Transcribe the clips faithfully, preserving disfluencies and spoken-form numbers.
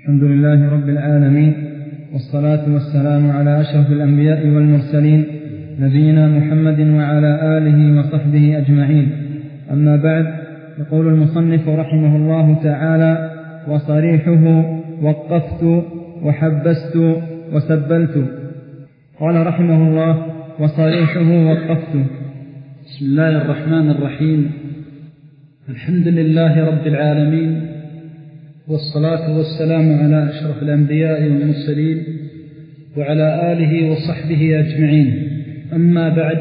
الحمد لله رب العالمين، والصلاة والسلام على أشرف الأنبياء والمرسلين نبينا محمد وعلى آله وصحبه أجمعين. أما بعد، يقول المصنف رحمه الله تعالى: وصريحه وقفت وحبست وسبلت. قال رحمه الله: وصريحه وقفت. بسم الله الرحمن الرحيم. الحمد لله رب العالمين، والصلاة والسلام على أشرف الأنبياء والمرسلين وعلى آله وصحبه أجمعين. أما بعد،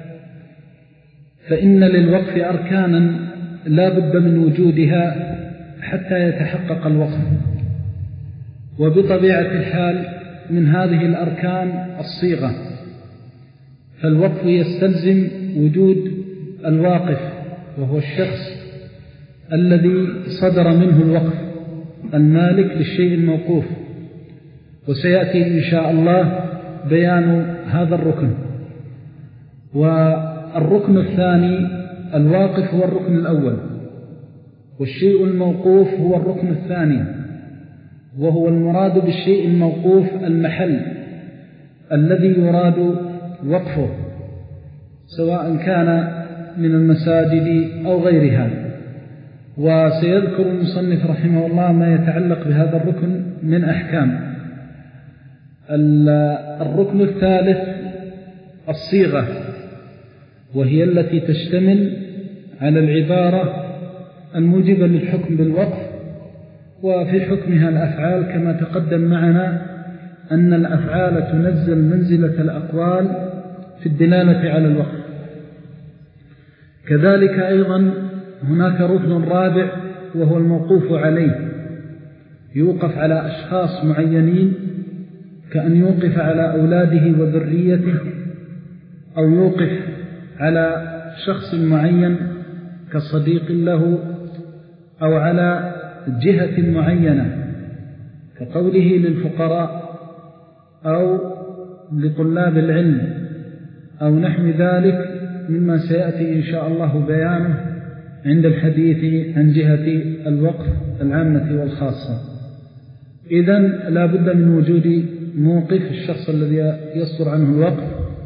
فإن للوقف أركانا لا بد من وجودها حتى يتحقق الوقف، وبطبيعة الحال من هذه الأركان الصيغة، فالوقف يستلزم وجود الواقف، وهو الشخص الذي صدر منه الوقف، المالك للشيء الموقوف، وسيأتي إن شاء الله بيان هذا الركن. والركن الثاني الواقف هو الركن الأول، والشيء الموقوف هو الركن الثاني، وهو المراد بالشيء الموقوف المحل الذي يراد وقفه، سواء كان من المساجد أو غيرها. وسيذكر المصنف رحمه الله ما يتعلق بهذا الركن من أحكام. الركن الثالث الصيغة، وهي التي تشتمل على العبارة الموجبة للحكم بالوقف، وفي حكمها الأفعال، كما تقدم معنا أن الأفعال تنزل منزلة الأقوال في الدلالة على الوقف. كذلك أيضا هناك ركن رابع، وهو الموقوف عليه، يوقف على أشخاص معينين، كأن يوقف على أولاده وذريته، أو يوقف على شخص معين كصديق له، أو على جهة معينة كقوله للفقراء أو لطلاب العلم أو نحو ذلك، مما سيأتي إن شاء الله بيانه عند الحديث عن جهة الوقف العامة والخاصة. إذن لا بد من وجود موقف، الشخص الذي يصدر عنه الوقف،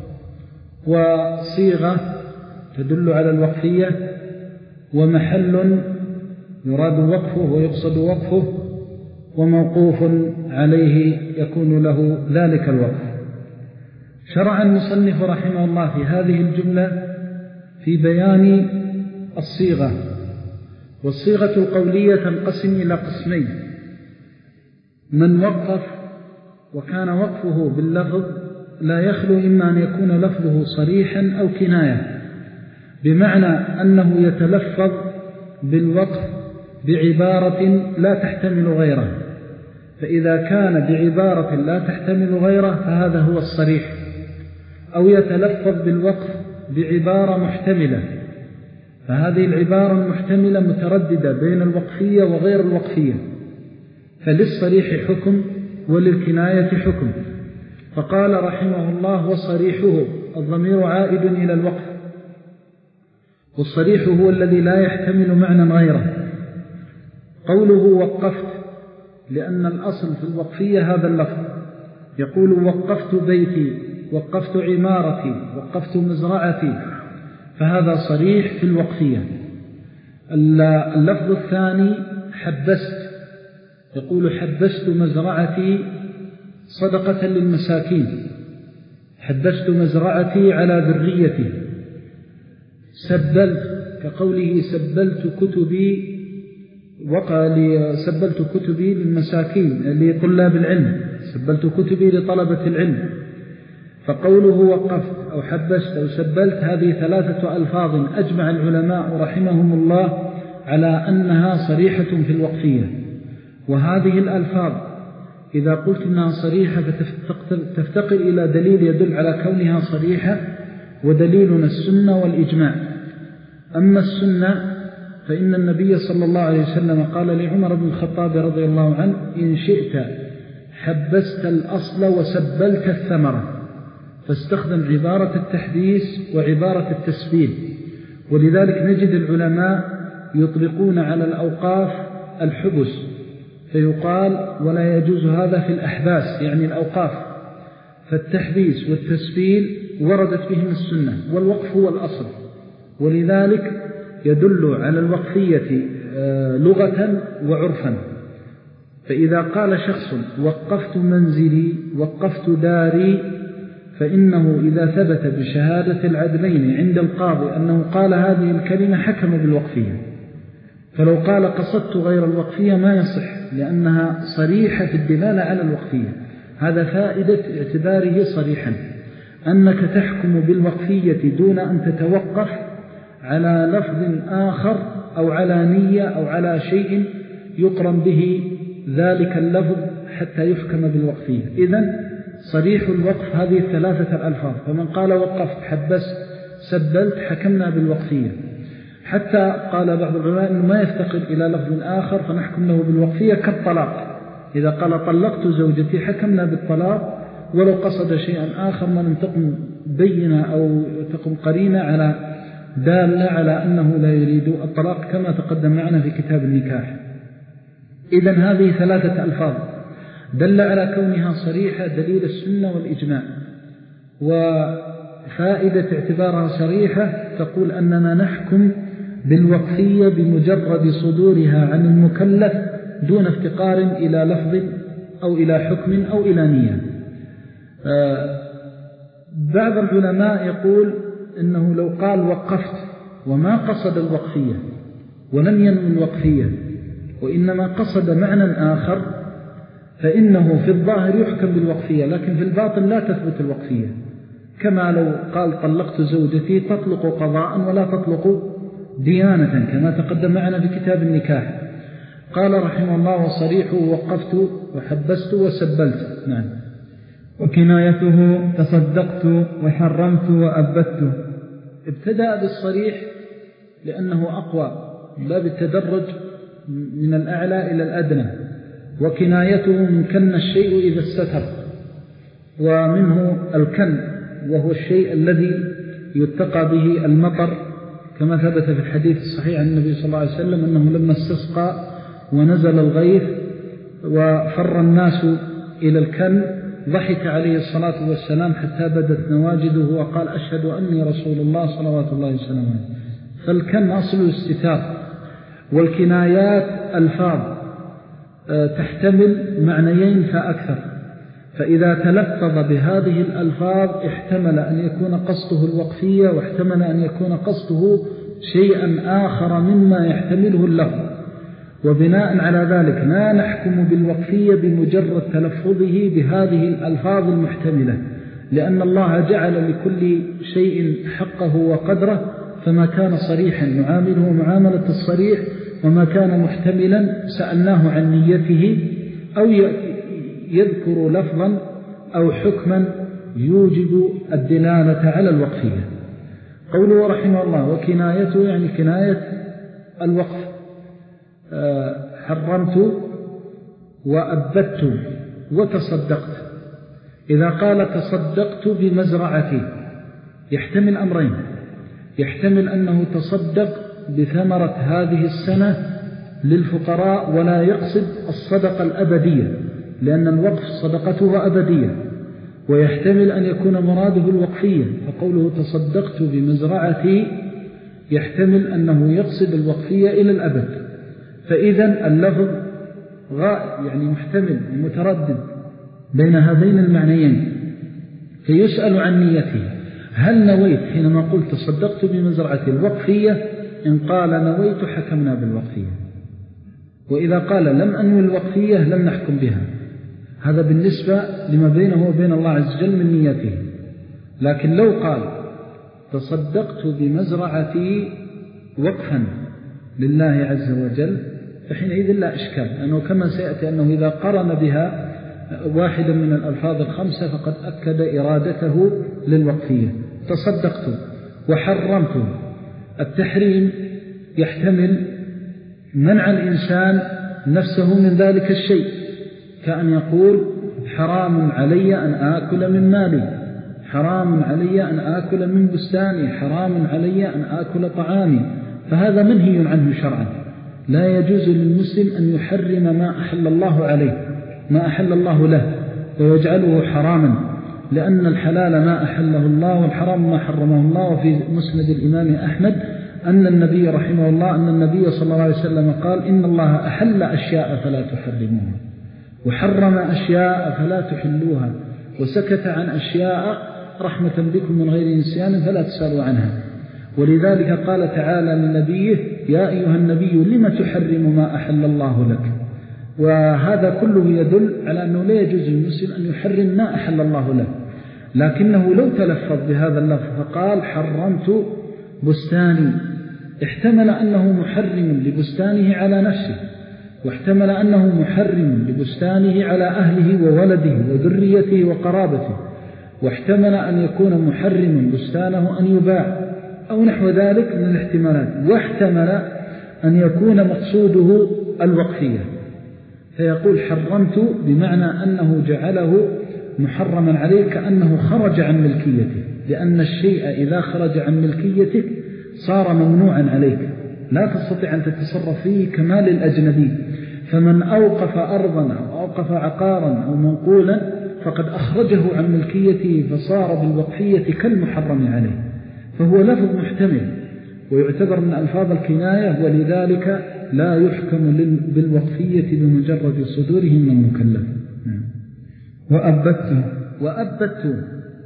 وصيغة تدل على الوقفية، ومحل يراد وقفه ويقصد وقفه، وموقوف عليه يكون له ذلك الوقف. شرع المصنف رحمه الله في هذه الجملة في بيان الصيغة. والصيغة القولية تنقسم إلى قسمين: من وقف وكان وقفه باللفظ لا يخلو إما أن يكون لفظه صريحا أو كناية، بمعنى أنه يتلفظ بالوقف بعبارة لا تحتمل غيره، فإذا كان بعبارة لا تحتمل غيره فهذا هو الصريح، أو يتلفظ بالوقف بعبارة محتملة، فهذه العبارة المحتملة مترددة بين الوقفية وغير الوقفية، فللصريح حكم وللكناية حكم. فقال رحمه الله: وصريحه، الضمير عائد إلى الوقف، والصريح هو الذي لا يحتمل معنى غيره. قوله وقفت، لأن الأصل في الوقفية هذا اللفظ، يقول: وقفت بيتي، وقفت عمارتي، وقفت مزرعتي، فهذا صريح في الوقفية. اللفظ الثاني حبست، يقول: حبست مزرعتي صدقة للمساكين، حبست مزرعتي على ذريتي. سبلت، كقوله: سبلت كتبي، وقال: سبلت كتبي للمساكين لطلاب العلم، سبلت كتبي لطلبة العلم. فقوله وقفت أو حبست أو سبلت، هذه ثلاثة ألفاظ أجمع العلماء رحمهم الله على أنها صريحة في الوقفية. وهذه الألفاظ إذا قلت إنها صريحة فتفتقر إلى دليل يدل على كونها صريحة، ودليلنا السنة والإجماع. أما السنة فإن النبي صلى الله عليه وسلم قال لعمر بن الخطاب رضي الله عنه: إن شئت حبست الأصل وسبلت الثمرة، فاستخدم عبارة التحديث وعبارة التسبيل. ولذلك نجد العلماء يطلقون على الأوقاف الحبس، فيقال ولا يجوز هذا في الأحباس يعني الأوقاف، فالتحبيس والتسبيل وردت بهم السنة، والوقف هو الأصل، ولذلك يدل على الوقفية لغة وعرفا. فإذا قال شخص وقفت منزلي وقفت داري، فإنه إذا ثبت بشهادة العدلين عند القاضي أنه قال هذه الكلمة حكم بالوقفية. فلو قال قصدت غير الوقفية ما يصح، لأنها صريحة في الدلالة على الوقفية. هذا فائدة اعتباره صريحا، أنك تحكم بالوقفية دون أن تتوقف على لفظ آخر أو على نية أو على شيء يقرن به ذلك اللفظ حتى يحكم بالوقفية. إذن صريح الوقف هذه الثلاثة الألفاظ، فمن قال وقفت حبست سبلت حكمنا بالوقفية. حتى قال بعض العلماء أنه ما يفتقد إلى لفظ آخر فنحكم له بالوقفية كالطلاق، إذا قال طلقت زوجتي حكمنا بالطلاق، ولو قصد شيئا آخر ما لم تقم بينة أو تقم قرينة على دالة على أنه لا يريد الطلاق كما تقدم معنا في كتاب النكاح. إذن هذه ثلاثة ألفاظ دل على كونها صريحة دليل السنة والإجماع. وفائدة اعتبارها صريحة تقول أننا نحكم بالوقفية بمجرد صدورها عن المكلف دون افتقار إلى لفظ أو إلى حكم أو إلى نية. بعض العلماء يقول إنه لو قال وقفت وما قصد الوقفية ولم ينوي الوقفية وإنما قصد معنى آخر، فإنه في الظاهر يحكم بالوقفية، لكن في الباطن لا تثبت الوقفية. كما لو قال طلقت زوجتي تطلق قضاء ولا تطلق ديانة كما تقدم معنا في كتاب النكاح. قال رحمه الله وصريحه وقفت وحبست وسبلت. نعم. وكنايته تصدقت وحرمت وأبدت. ابتدأ بالصريح لأنه أقوى، لا بالتدرج من الأعلى إلى الأدنى. وكنايته من كن الشيء إذا استتر، ومنه الكن وهو الشيء الذي يتقى به المطر، كما ثبت في الحديث الصحيح عن النبي صلى الله عليه وسلم أنه لما استسقى ونزل الغيث وفر الناس إلى الكن ضحك عليه الصلاة والسلام حتى بدت نواجده وقال أشهد أني رسول الله صلوات الله وسلامه. فالكن أصل الاستتار. والكنايات ألفاظ تحتمل معنيين فأكثر، فإذا تلفظ بهذه الألفاظ احتمل أن يكون قصده الوقفية واحتمل أن يكون قصده شيئا آخر مما يحتمله اللفظ. وبناء على ذلك لا نحكم بالوقفية بمجرد تلفظه بهذه الألفاظ المحتملة، لأن الله جعل لكل شيء حقه وقدره، فما كان صريحا نعامله معاملة الصريح، وما كان محتملا سألناه عن نيته، أو يذكر لفظا أو حكما يوجب الدلالة على الوقفية. قوله رحمه الله وكنايته يعني كناية الوقف. حرمت وأبدت وتصدقت. إذا قال تصدقت بمزرعتي يحتمل أمرين، يحتمل أنه تصدق بثمرة هذه السنة للفقراء ولا يقصد الصدقة الأبدية، لأن الوقف صدقته أبدية، ويحتمل أن يكون مراده الوقفية، فقوله تصدقت بمزرعتي يحتمل أنه يقصد الوقفية إلى الأبد. فإذا اللفظ غائب يعني محتمل متردد بين هذين المعنيين، فيسأل عن نيته. هل نويت حينما قلت تصدقت بمزرعتي الوقفية؟ إن قال نويت حكمنا بالوقفية، وإذا قال لم أنوي الوقفية لم نحكم بها. هذا بالنسبة لما بينه وبين الله عز وجل من نيته. لكن لو قال تصدقت بمزرعتي وقفا لله عز وجل فحينئذ لا إشكال، لأنه كما سيأتي أنه إذا قرن بها واحدا من الألفاظ الخمسة فقد أكد إرادته للوقفية. تصدقت وحرمت. التحريم يحتمل منع الإنسان نفسه من ذلك الشيء، كأن يقول حرام علي أن آكل من مالي، حرام علي أن آكل من بستاني، حرام علي أن آكل طعامي، فهذا منهي عنه شرعا. لا يجوز للمسلم أن يحرم ما أحل الله عليه، ما أحل الله له، ويجعله حراما، لأن الحلال ما أحله الله والحرام ما حرمه الله. وفي مسند الإمام أحمد أن النبي رحمه الله أن النبي صلى الله عليه وسلم قال: إن الله أحل أشياء فلا تحرموها، وحرم أشياء فلا تحلوها، وسكت عن أشياء رحمة بكم من غير نسيان فلا تسألوا عنها. ولذلك قال تعالى لنبيه: يا أيها النبي لم تحرم ما أحل الله لك. وهذا كله يدل على أنه لا يجوز للمسلم أن يحرم ما أحل الله له، لكنه لو تلفظ بهذا اللفظ فقال: حرمت بستاني، احتمل أنه محرم لبستانه على نفسه، واحتمل أنه محرم لبستانه على أهله وولده وذريته وقرابته، واحتمل أن يكون محرم بستانه أن يباع أو نحو ذلك من الاحتمالات، واحتمل أن يكون مقصوده الوقفية، فيقول: حرمت بمعنى أنه جعله محرما عليه، كأنه خرج عن ملكيته، لأن الشيء إذا خرج عن ملكيتك صار ممنوعا عليك، لا تستطيع أن تتصرف فيه كمال الأجنبي. فمن أوقف أرضا أو أوقف عقارا أو منقولا فقد أخرجه عن ملكيته، فصار بالوقفية كالمحرم عليه، فهو لفظ محتمل ويعتبر من ألفاظ الكناية، ولذلك لا يحكم بالوقفية بمجرد صدوره من المكلف. وأبدت وأبدت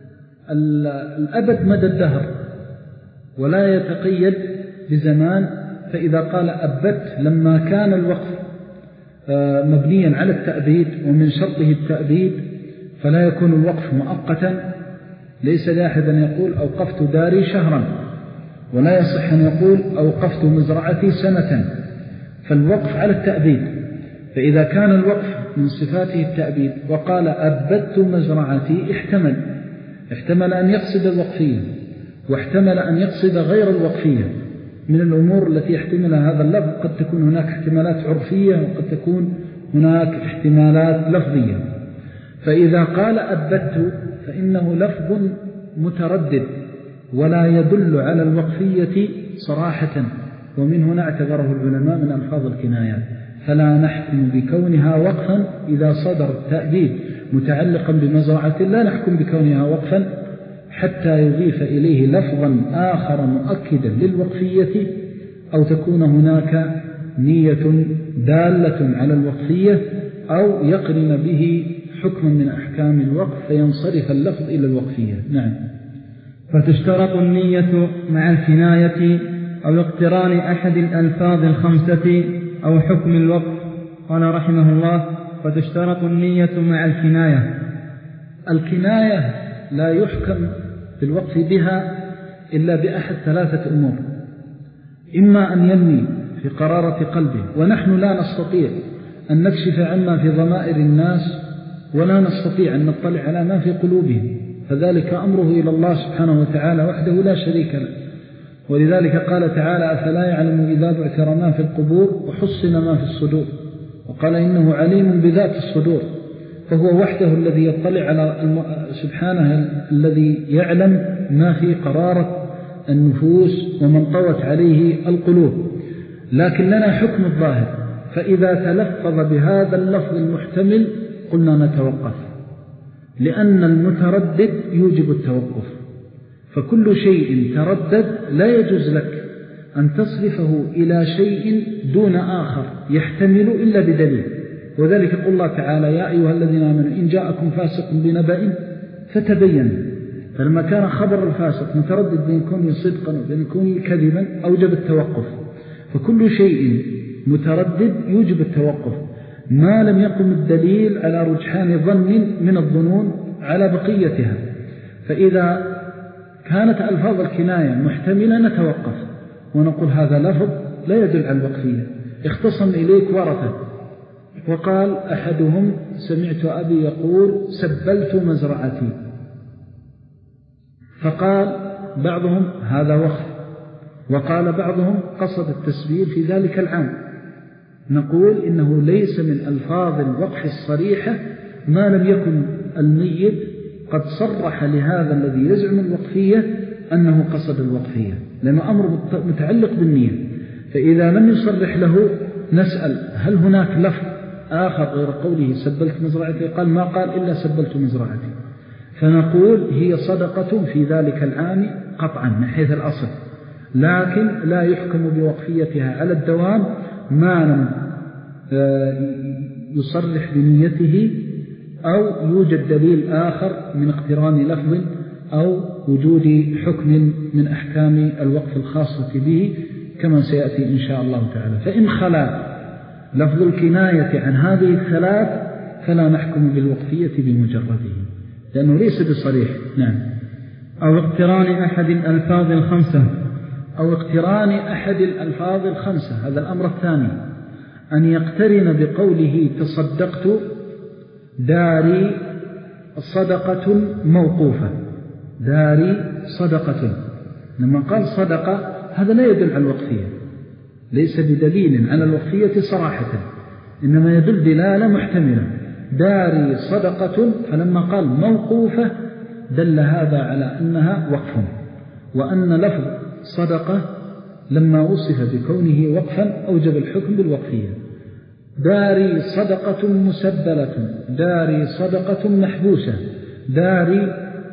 الأبد مدى الدهر، ولا يتقيد بزمان. فإذا قال أبدت لما كان الوقف مبنيا على التأبيد ومن شرطه التأبيد، فلا يكون الوقف مؤقتا. ليس لأحد أن يقول أوقفت داري شهرا، ولا يصح أن يقول أوقفت مزرعتي سنة، فالوقف على التأبيد. فإذا كان الوقف من صفاته التأبيد وقال أبدت مزرعتي، احتمل احتمل أن يقصد الوقفية، واحتمل أن يقصد غير الوقفية من الأمور التي يحتملها هذا اللفظ. قد تكون هناك احتمالات عرفية، وقد تكون هناك احتمالات لفظية. فإذا قال أبدت فإنه لفظ متردد ولا يدل على الوقفية صراحة، ومن هنا اعتبره العلماء من ألفاظ الكنايات. فلا نحكم بكونها وقفا إذا صدر التأبيد متعلقا بمزرعة، لا نحكم بكونها وقفا حتى يضيف إليه لفظا آخر مؤكدا للوقفية، أو تكون هناك نية دالة على الوقفية، أو يقرن به حكم من أحكام الوقف فينصرف اللفظ إلى الوقفية. نعم. فتشترط النية مع الكناية أو اقتران أحد الألفاظ الخمسة أو حكم الوقف. قال رحمه الله: فتشترط النية مع الكناية. الكناية لا يحكم بالوقف بها إلا بأحد ثلاثة أمور: إما أن ينوي في قرارة قلبه، ونحن لا نستطيع أن نكشف عما في ضمائر الناس، ولا نستطيع أن نطلع على ما في قلوبهم، فذلك أمره إلى الله سبحانه وتعالى وحده لا شريك له. ولذلك قال تعالى: أفلا يعلم إذا بعثر ما في القبور وحصن ما في الصدور، وقال إنه عليم بذات الصدور. فهو وحده الذي يطلع على سبحانه، الذي يعلم ما في قرارة النفوس ومن طوت عليه القلوب. لكن لنا حكم الظاهر، فإذا تلفظ بهذا اللفظ المحتمل قلنا نتوقف، لأن المتردد يوجب التوقف. فكل شيء تردد لا يجوز لك أن تصرفه إلى شيء دون آخر يحتمل إلا بدليل. وذلك يقول الله تعالى: يا أيها الذين آمنوا إن جاءكم فاسق بنبأ فتبينوا. فلما كان خبر الفاسق متردد بين كونه صدقا وبين كونه كذبا أوجب التوقف. فكل شيء متردد يوجب التوقف ما لم يقم الدليل على رجحان ظن من الظنون على بقيتها. فإذا كانت ألفاظ الكناية محتملة نتوقف ونقول هذا لفظ لا يدل على الوقفية. اختصم إليك ورثة وقال أحدهم: سمعت أبي يقول سبلت مزرعتي، فقال بعضهم هذا وقف، وقال بعضهم قصد التسبيل في ذلك العام. نقول إنه ليس من ألفاظ الوقف الصريحة ما لم يكن الميت قد صرح لهذا الذي يزعم الوقفية أنه قصد الوقفية، لأنه أمر متعلق بالنية. فإذا لم يصرح له نسأل هل هناك لفظ آخر غير قوله سبلت مزرعتي؟ قال ما قال إلا سبلت مزرعتي. فنقول هي صدقة في ذلك العام قطعا من حيث الأصل، لكن لا يحكم بوقفيتها على الدوام ما لم يصرح بنيته أو يوجد دليل آخر من اقتران لفظ أو وجود حكم من أحكام الوقف الخاصة به كما سيأتي إن شاء الله تعالى. فإن خلا لفظ الكناية عن هذه الثلاث فلا نحكم بالوقفية بمجرده لأنه ليس بصريح. نعم. أو اقتران أحد الألفاظ الخمسة أو اقتران أحد الألفاظ الخمسة. هذا الأمر الثاني، أن يقترن بقوله تصدقت داري صدقة موقوفة، داري صدقة. لما قال صدقة هذا لا يدل على الوقفية، ليس بدليل على الوقفية صراحة، إنما يدل دلالة محتملة. داري صدقة، فلما قال موقوفة دل هذا على أنها وقف، وأن لفظ صدقة لما وصف بكونه وقفا أوجب الحكم بالوقفية. داري صدقة مسبلة، داري صدقة محبوسة، داري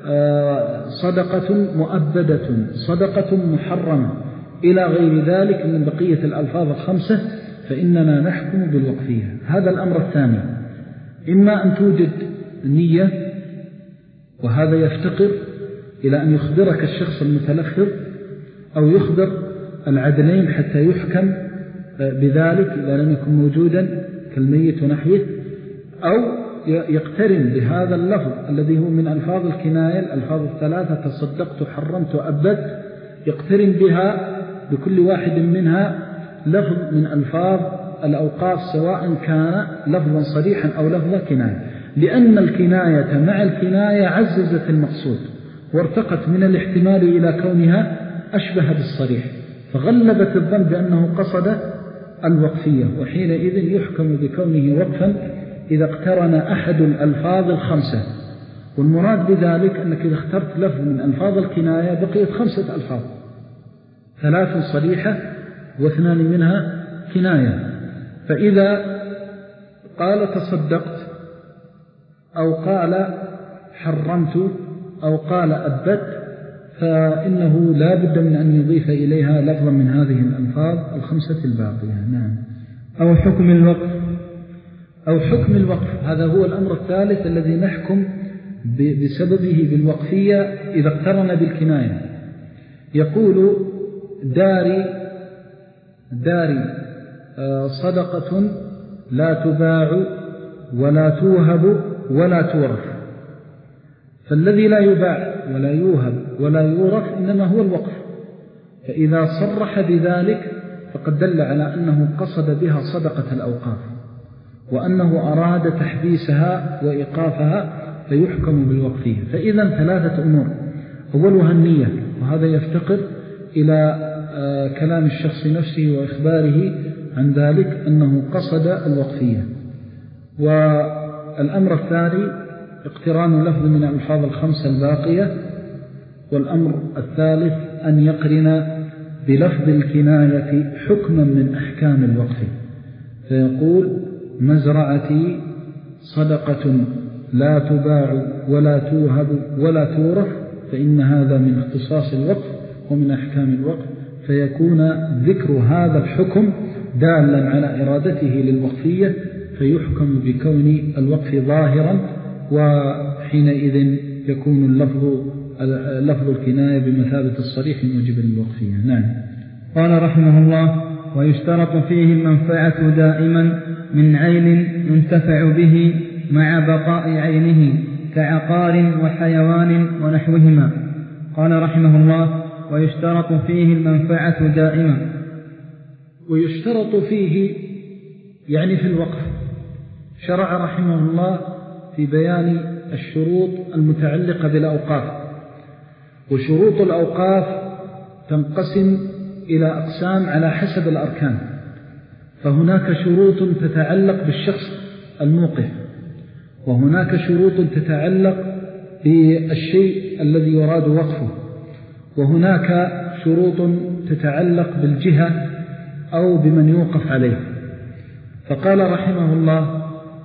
صدقة مؤبدة، صدقة محرمة، إلى غير ذلك من بقية الألفاظ الخمسة، فإننا نحكم بالوقفية. هذا الأمر الثاني، إما أن توجد نية، وهذا يفتقر إلى أن يخبرك الشخص المتلفظ أو يخبر العدلين حتى يحكم بذلك إذا لم يكن موجودا كالميت ونحوه، أو يقترن بهذا اللفظ الذي هو من ألفاظ الكناية، الألفاظ الثلاثة تصدقت حرمت وأبدت، يقترن بها بكل واحد منها لفظ من ألفاظ الأوقاف سواء كان لفظا صريحا أو لفظا كناية، لأن الكناية مع الكناية عززت المقصود وارتقت من الاحتمال إلى كونها أشبه بالصريح، فغلبت الظن بأنه قصد الوقفية، وحينئذ يحكم بكونه وقفا إذا اقترن أحد الألفاظ الخمسة. والمراد بذلك أنك إذا اخترت لفظ من ألفاظ الكناية بقيت خمسة ألفاظ، ثلاث صريحة واثنان منها كناية. فإذا قال تصدقت أو قال حرمت أو قال أبت فإنه لا بد من أن يضيف إليها لفظا من هذه الألفاظ الخمسة الباقية. نعم. أو حكم الوقف أو حكم الوقف، هذا هو الأمر الثالث الذي نحكم بسببه بالوقفية إذا اقترن بالكناية. يقول داري داري صدقة لا تباع ولا توهب ولا تورث، فالذي لا يباع ولا يوهب ولا يورث إنما هو الوقف، فإذا صرح بذلك فقد دل على أنه قصد بها صدقة الأوقاف وأنه أراد تحبيسها وإيقافها فيحكم بالوقفية. فإذا ثلاثة أمور، أولها النية، وهذا يفتقر إلى كلام الشخص نفسه وإخباره عن ذلك أنه قصد الوقفية. والأمر الثاني اقتران لفظ من الألفاظ الخمسة الباقية. والأمر الثالث أن يقرن بلفظ الكناية حكما من أحكام الوقف، فيقول مزرعتي صدقة لا تباع ولا توهب ولا تورث، فإن هذا من اختصاص الوقف ومن أحكام الوقف، فيكون ذكر هذا الحكم دالا على إرادته للوقفية، فيحكم بكون الوقف ظاهرا، وحينئذ يكون اللفظ لفظ الكناية بمثابة الصريح موجبا للوقفية. نعم. قال رحمه الله: ويشترط فيه المنفعة دائما من عين ينتفع به مع بقاء عينه كعقار وحيوان ونحوهما. قال رحمه الله: ويشترط فيه المنفعة دائما. ويشترط فيه يعني في الوقف. شرع رحمه الله في بيان الشروط المتعلقة بالأوقاف، وشروط الأوقاف تنقسم إلى أقسام على حسب الأركان، فهناك شروط تتعلق بالشخص الموقف، وهناك شروط تتعلق بالشيء الذي يراد وقفه، وهناك شروط تتعلق بالجهة أو بمن يوقف عليه. فقال رحمه الله: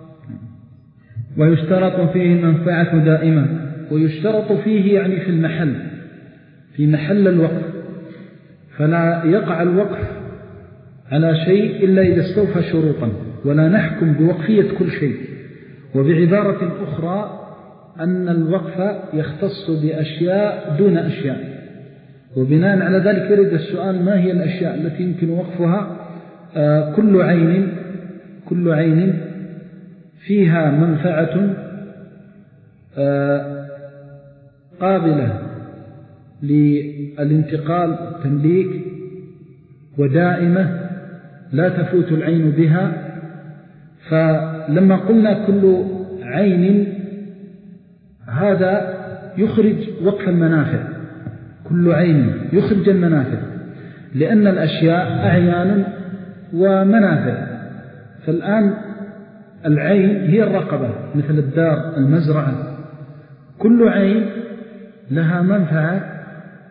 ويشترط فيه المنفعة دائما. ويشترط فيه يعني في المحل، في محل الوقف، فلا يقع الوقف على شيء إلا إذا استوفى شروطا، ولا نحكم بوقفية كل شيء. وبعبارة أخرى أن الوقف يختص بأشياء دون أشياء، وبناء على ذلك يرد السؤال: ما هي الأشياء التي يمكن وقفها؟ آه كل عين كل عين فيها منفعة آه قابلة للانتقال والتمليك، ودائمة لا تفوت العين بها. فلما قلنا كل عين، هذا يخرج وقف المنافع، كل عين يخرج المنافع، لأن الأشياء أعيان ومنافع. فالآن العين هي الرقبة، مثل الدار، المزرعة، كل عين لها منفعة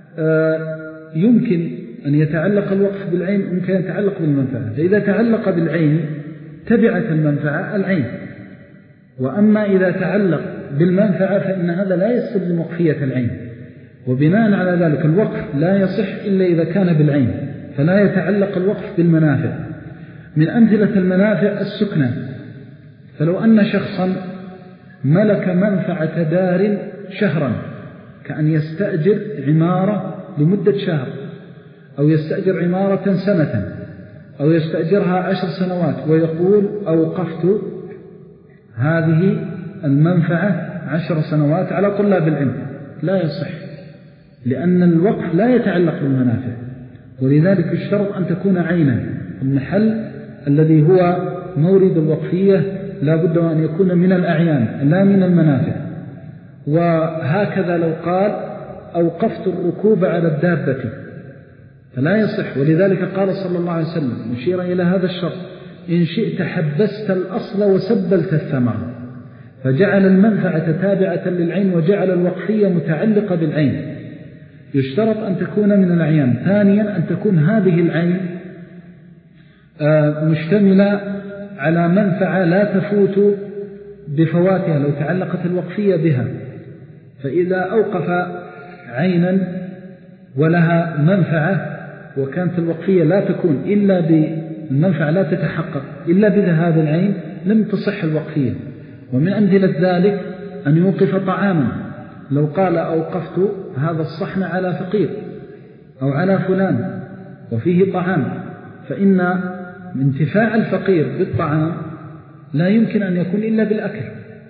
يمكن أن يتعلق الوقف بالعين، يمكن أن يتعلق بالمنفعة. فإذا تعلق بالعين تبعت المنفعة العين، وأما إذا تعلق بالمنفعة فإن هذا لا يستلزم وقفية العين. وبناء على ذلك الوقف لا يصح إلا إذا كان بالعين، فلا يتعلق الوقف بالمنافع. من أمثلة المنافع السكنة، فلو أن شخصا ملك منفعة دار شهرا، كأن يستأجر عمارة لمدة شهر، أو يستأجر عمارة سنة، أو يستأجرها عشر سنوات، ويقول: أوقفت هذه المنفعة عشر سنوات على طلاب العلم. لا يصح، لأن الوقف لا يتعلق بالمنافع، ولذلك يشترط أن تكون عينا. المحل الذي هو مورد الوقفية لا بد أن يكون من الأعيان لا من المنافع. وهكذا لو قال: أوقفت الركوب على الدابة، فلا يصح. ولذلك قال صلى الله عليه وسلم مشيرا إلى هذا الشرط: إن شئت حبست الأصل وسبلت الثمرة. فجعل المنفعة تابعة للعين، وجعل الوقفية متعلقة بالعين. يشترط أن تكون من الأعيان. ثانيا أن تكون هذه العين مشتملة على منفعة لا تفوت بفواتها لو تعلقت الوقفية بها. فإذا أوقف عينا ولها منفعة وكانت الوقفية لا تكون إلا بالمنفعة، لا تتحقق إلا بذهاب العين، لم تصح الوقفية. ومن أمثلة ذلك أن يوقف طعاما، لو قال: أوقفت هذا الصحن على فقير أو على فلان وفيه طعام، فإن انتفاع الفقير بالطعام لا يمكن أن يكون إلا بالأكل،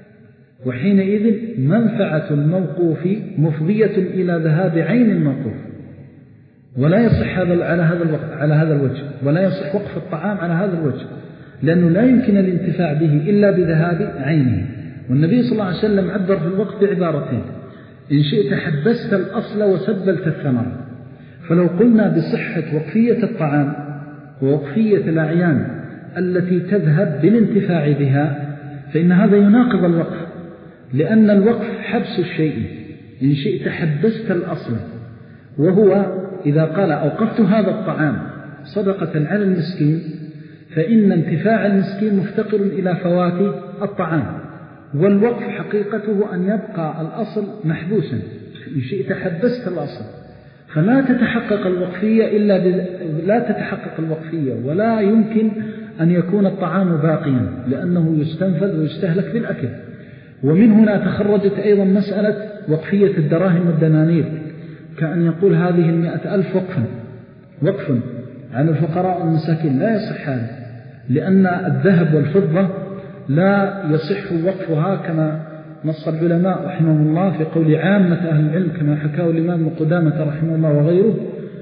وحينئذ منفعة الموقوف مفضية إلى ذهاب عين الموقوف، ولا يصح هذا على هذا الوقت على هذا الوجه، ولا يصح وقف الطعام على هذا الوجه، لأنه لا يمكن الانتفاع به إلا بذهاب عينه. والنبي صلى الله عليه وسلم عبر في الوقت بعبارتين: إن شئت حبست الأصل وسبلت الثمرة. فلو قلنا بصحة وقفية الطعام ووقفية الأعيان التي تذهب بالانتفاع بها، فإن هذا يناقض الوقف، لأن الوقف حبس الشيء. إن شئت حبست الأصل، وهو إذا قال: أوقفت هذا الطعام صدقة على المسكين، فإن انتفاع المسكين مفتقر إلى فوات الطعام، والوقف حقيقته أن يبقى الأصل محبوسا. إن شئت حبست الأصل، فلا تتحقق الوقفية إلا ب... لا تتحقق الوقفية ولا يمكن أن يكون الطعام باقيا، لأنه يستنفذ ويستهلك بالأكل. ومن هنا تخرجت أيضا مسألة وقفية الدراهم والدنانير، كأن يقول: هذه المئة ألف وقفا وقف على الفقراء والمساكين. لا يصح هذا، لأن الذهب والفضة لا يصح وقفها، كما نص العلماء رحمه الله في قول عامة أهل العلم، كما حكاه الإمام ابن قدامة رحمه الله وغيره،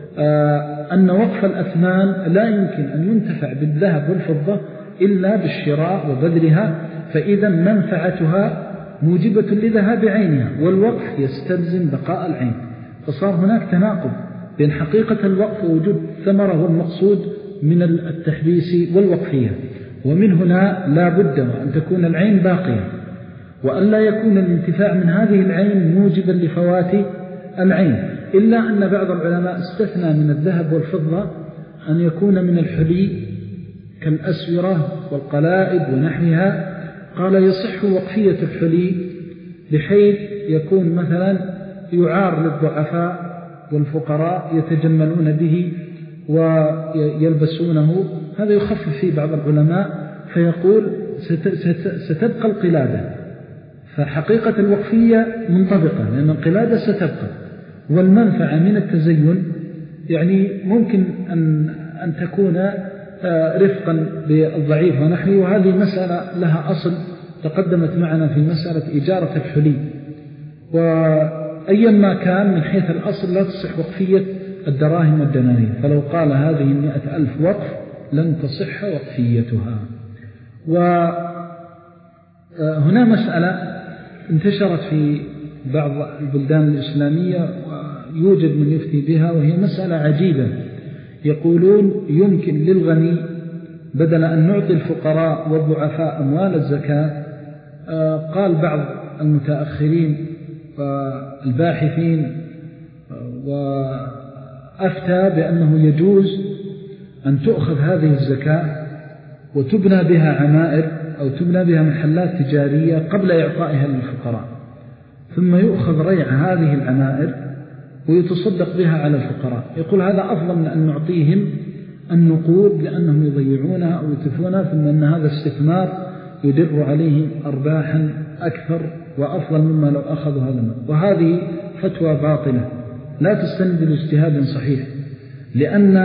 أن وقف الأثمان لا يمكن أن ينتفع بالذهب والفضة إلا بالشراء وبذلها، فإذا منفعتها موجبة لذهاب عينها، والوقف يستلزم بقاء العين. فصار هناك تناقض بين حقيقة الوقف ووجود ثمرة والمقصود من التحبيس والوقفية. ومن هنا لا بد أن تكون العين باقية، وأن لا يكون الانتفاع من هذه العين موجبا لفوات العين، إلا أن بعض العلماء استثنى من الذهب والفضة أن يكون من الحلي كالأسورة والقلائد ونحوها، قال يصح وقفية الحلي بحيث يكون مثلا يعار للضعفاء والفقراء يتجملون به ويلبسونه. هذا يخفف فيه بعض العلماء فيقول ستبقى القلادة، فحقيقة الوقفية منطبقة لأن القلادة ستبقى، والمنفعة من التزين يعني ممكن أن, أن تكون رفقا بالضعيف ونحوه. وهذه مسألة لها أصل تقدمت معنا في مسألة إجارة الحلي، وأيا ما كان من حيث الأصل لا تصح وقفية الدراهم والدنانير، فلو قال هذه مئة ألف وقف لن تصح وقفيتها. وهنا مسألة انتشرت في بعض البلدان الإسلامية ويوجد من يفتي بها، وهي مسألة عجيبة. يقولون يمكن للغني بدل أن نعطي الفقراء والضعفاء أموال الزكاة، قال بعض المتأخرين والباحثين وأفتى بأنه يجوز أن تؤخذ هذه الزكاة وتبنى بها عمائر أو تبنى بها محلات تجارية قبل إعطائها للفقراء، ثم يؤخذ ريع هذه العمائر ويتصدق بها على الفقراء. يقول هذا أفضل من أن نعطيهم النقود لأنهم يضيعونها أو يتلفونها، ثم أن هذا استثمار يدر عليهم أرباحا أكثر وأفضل مما لو أخذوا هذا المال. وهذه فتوى باطلة لا تستند لاجتهاد صحيح، لأن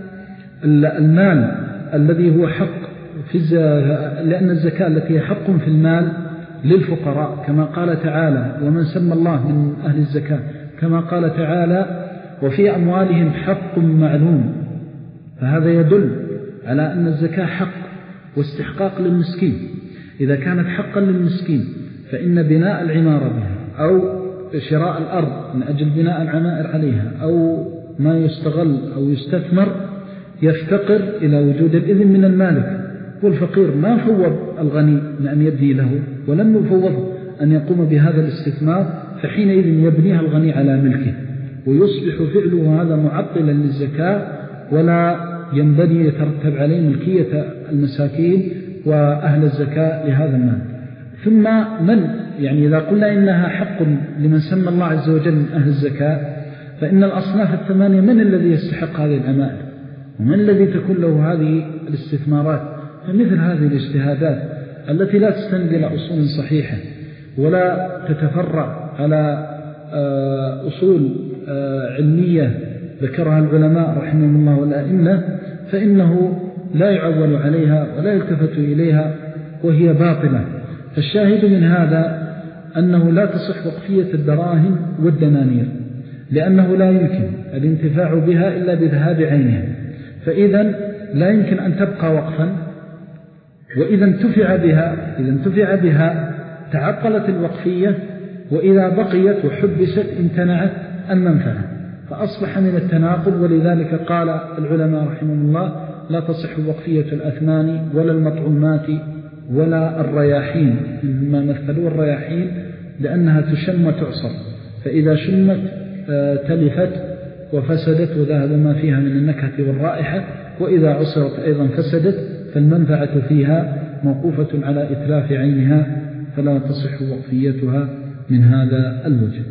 المال الذي هو حق في لأن الزكاة التي هي حق في المال للفقراء كما قال تعالى ومن سمى الله من أهل الزكاة، كما قال تعالى وفي أموالهم حق معلوم، فهذا يدل على أن الزكاة حق واستحقاق للمسكين. إذا كانت حقا للمسكين فإن بناء العمارة بها أو شراء الأرض من أجل بناء العمائر عليها أو ما يستغل أو يستثمر يفتقر إلى وجود الإذن من المالك، والفقير ما فوض الغني من أن يبني له ولم يفوض أن يقوم بهذا الاستثمار، فحينئذ يبنيها الغني على ملكه ويصبح فعله هذا معطلا للزكاة ولا ينبني يترتب عليه ملكية المساكين وأهل الزكاة لهذا المال. ثم من يعني إذا قلنا إنها حق لمن سمى الله عز وجل من أهل الزكاة، فإن الأصناف الثمانية من الذي يستحق هذه العمائر ومن الذي تكون له هذه الاستثمارات؟ فمثل هذه الاجتهادات التي لا تستند إلى أصول صحيحة ولا تتفرع على أصول علمية ذكرها العلماء رحمهم الله والأئمة، فإنه لا يعول عليها ولا يلتفت إليها وهي باطلة. فالشاهد من هذا أنه لا تصح وقفية الدراهم والدنانير، لأنه لا يمكن الانتفاع بها إلا بذهاب عينها، فإذا لا يمكن أن تبقى وقفا، وإذا انتفع بها إذا انتفع بها تعطلت الوقفية، وإذا بقيت وحبست امتنعت المنفعة، فأصبح من التناقض. ولذلك قال العلماء رحمهم الله لا تصح وقفية الأثمان ولا المطعومات ولا الرياحين، مما مثلوا الرياحين لأنها تشم وتعصر، فإذا شمت تلفت وفسدت وذهب ما فيها من النكهة والرائحة، وإذا عصرت أيضا فسدت، فالمنفعة فيها موقوفة على إتلاف عينها فلا تصح وقفيتها من هذا الوجه.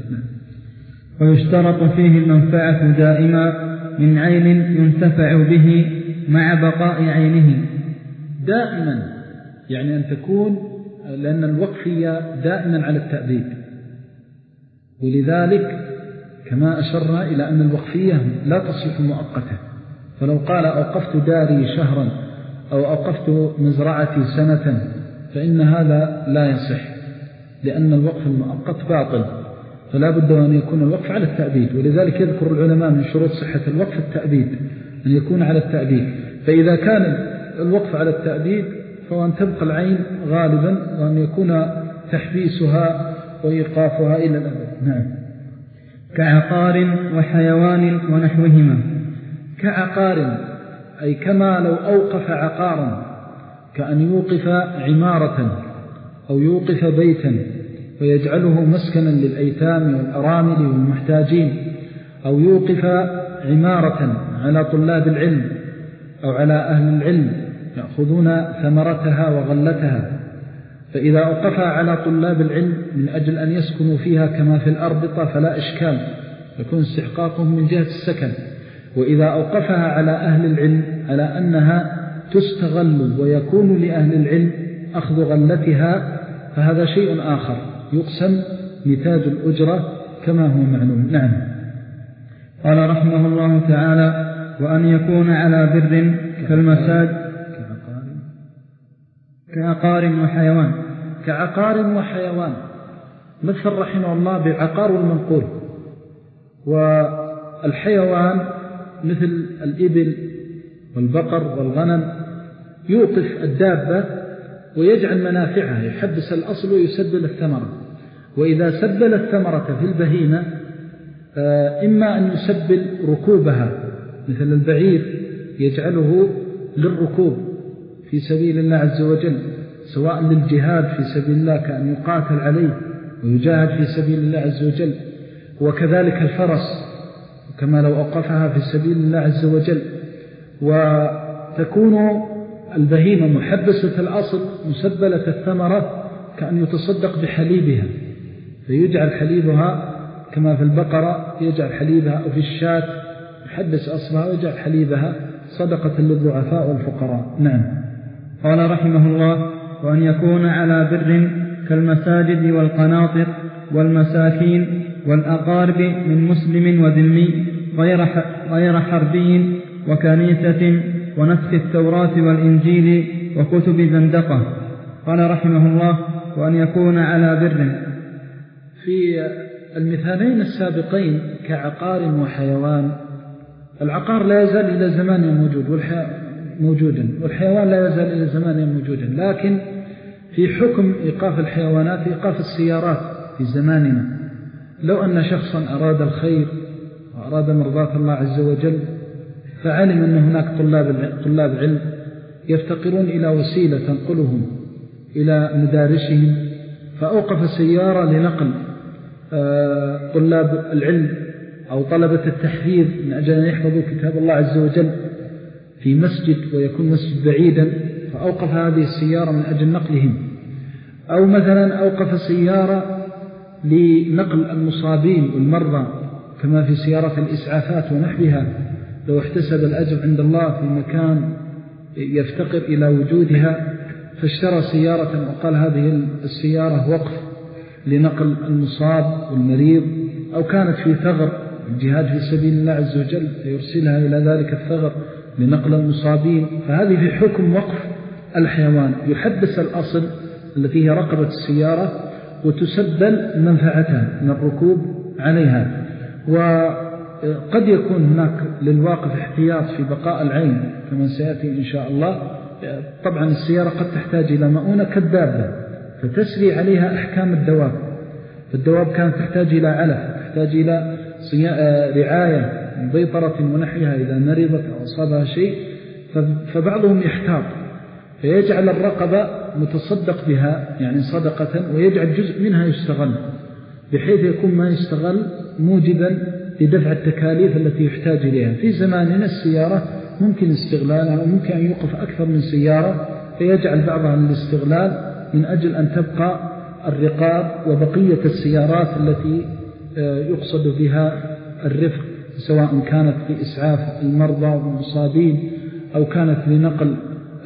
ويشترط فيه المنفعة دائما من عين ينتفع به مع بقاء عينه. دائما يعني أن تكون، لأن الوقفية دائما على التأديب، ولذلك كما أشرنا إلى أن الوقفية لا تصلح مؤقتة، فلو قال أوقفت داري شهرا أو أوقفت مزرعتي سنة فإن هذا لا يصح، لأن الوقف المؤقت باطل، فلا بد أن يكون الوقف على التأبيد. ولذلك يذكر العلماء من شروط صحة الوقف التأبيد، أن يكون على التأبيد، فإذا كان الوقف على التأبيد فهو أن تبقى العين غالبا، وأن يكون تحبيسها وإيقافها إلى الأبد. نعم. كعقار وحيوان ونحوهما. كعقار أي كما لو أوقف عقارا، كأن يوقف عمارة أو يوقف بيتا ويجعله مسكنا للأيتام والأرامل والمحتاجين، أو يوقف عمارة على طلاب العلم أو على أهل العلم يأخذون ثمرتها وغلتها، فإذا أوقفها على طلاب العلم من أجل أن يسكنوا فيها كما في الأربطة فلا إشكال، يكون استحقاقهم من جهة السكن. وإذا أوقفها على أهل العلم على أنها تستغل ويكون لأهل العلم أخذ غلتها فهذا شيء آخر يقسم نتاج الأجرة كما هو معلوم. نعم. قال رحمه الله تعالى: وأن يكون على بر كالمساج كعقار وحيوان. كعقار وحيوان مثل رحمه الله بعقار والمنقول. والحيوان مثل الإبل والبقر والغنم يوقف الدابة ويجعل منافعها، يحبس الأصل ويسبل الثمرة. وإذا سبل الثمرة في البهيمة إما أن يسبل ركوبها مثل البعير يجعله للركوب في سبيل الله عز وجل، سواء للجهاد في سبيل الله كأن يقاتل عليه ويجاهد في سبيل الله عز وجل، وكذلك الفرس كما لو أوقفها في سبيل الله عز وجل. وتكون البهيمة محبسة الأصل مسبلة الثمرة كأن يتصدق بحليبها، فيجعل حليبها كما في البقرة يجعل حليبها، أو في الشاة يحبس أصلها ويجعل حليبها صدقة للضعفاء والفقراء. نعم. قال رحمه الله: وأن يكون على بر كالمساجد والقناطر والمساكين والأقارب من مسلم وذمي غير حربي وكنيسة ونسخ التوراة والإنجيل وكتب زندقة. قال رحمه الله: وأن يكون على بر. في المثالين السابقين كعقار وحيوان، العقار لا يزال إلى زمان موجود موجودا والحيوان لا يزال إلى زمان موجودا، لكن في حكم إيقاف الحيوانات إيقاف السيارات في زماننا. لو أن شخصا أراد الخير وأراد مرضاة الله عز وجل فعلم أن هناك طلاب طلاب علم يفتقرون إلى وسيلة تنقلهم إلى مدارسهم، فأوقف سيارة لنقل طلاب العلم أو طلبة التحفيظ من أجل أن يحفظوا كتاب الله عز وجل في مسجد ويكون مسجد بعيدا، فأوقف هذه السيارة من أجل نقلهم. أو مثلا أوقف سيارة لنقل المصابين والمرضى كما في سيارة الإسعافات ونحوها، لو احتسب الأجر عند الله في مكان يفتقر إلى وجودها فاشترى سيارة وقال هذه السيارة وقف لنقل المصاب والمريض، أو كانت في ثغر الجهاد في سبيل الله عز وجل فيرسلها إلى ذلك الثغر لنقل المصابين، فهذه في حكم وقف الحيوان، يحبس الأصل التي هي رقبة السيارة وتسبل منفعتها من الركوب عليها. وقد يكون هناك للواقف احتياط في بقاء العين كما سيأتي إن شاء الله. طبعا السيارة قد تحتاج إلى مؤونة كالدابة فتسري عليها أحكام الدواب، فالدواب كانت تحتاج إلى علف، تحتاج إلى رعاية بيطرة ونحيها إذا مرضت أو أصابها شيء، فبعضهم يحتاط فيجعل الرقبة متصدق بها يعني صدقة، ويجعل جزء منها يستغل بحيث يكون ما يستغل موجبا لدفع التكاليف التي يحتاج إليها. في زماننا السيارة ممكن استغلالها وممكن أن يوقف أكثر من سيارة فيجعل بعضها للاستغلال من أجل أن تبقى الرقاب وبقية السيارات التي يقصد بها الرفق، سواء كانت لإسعاف المرضى والمصابين أو كانت لنقل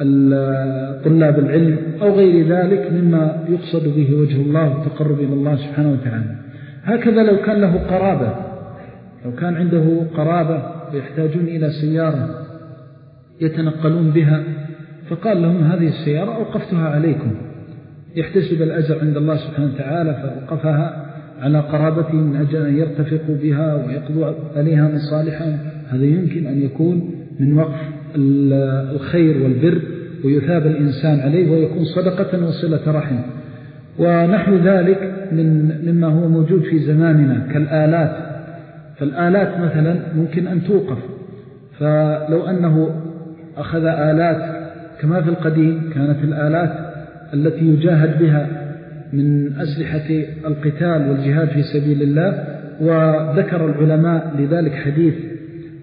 طلاب العلم أو غير ذلك مما يقصد به وجه الله والتقرب إلى الله سبحانه وتعالى. هكذا لو كان له قرابة، لو كان عنده قرابة ويحتاجون إلى سيارة يتنقلون بها فقال لهم هذه السيارة أوقفتها عليكم، يحتسب الأجر عند الله سبحانه وتعالى، فأوقفها على قرابتهم من أجل أن يرتفقوا بها ويقضوا عليها مصالحهم. هذا يمكن أن يكون من وقف الخير والبر ويثاب الإنسان عليه ويكون صدقة وصلة رحم. ونحو ذلك من مما هو موجود في زماننا كالآلات، فالآلات مثلا ممكن أن توقف، فلو أنه أخذ آلات كما في القديم كانت الآلات التي يجاهد بها من أسلحة القتال والجهاد في سبيل الله، وذكر العلماء لذلك حديث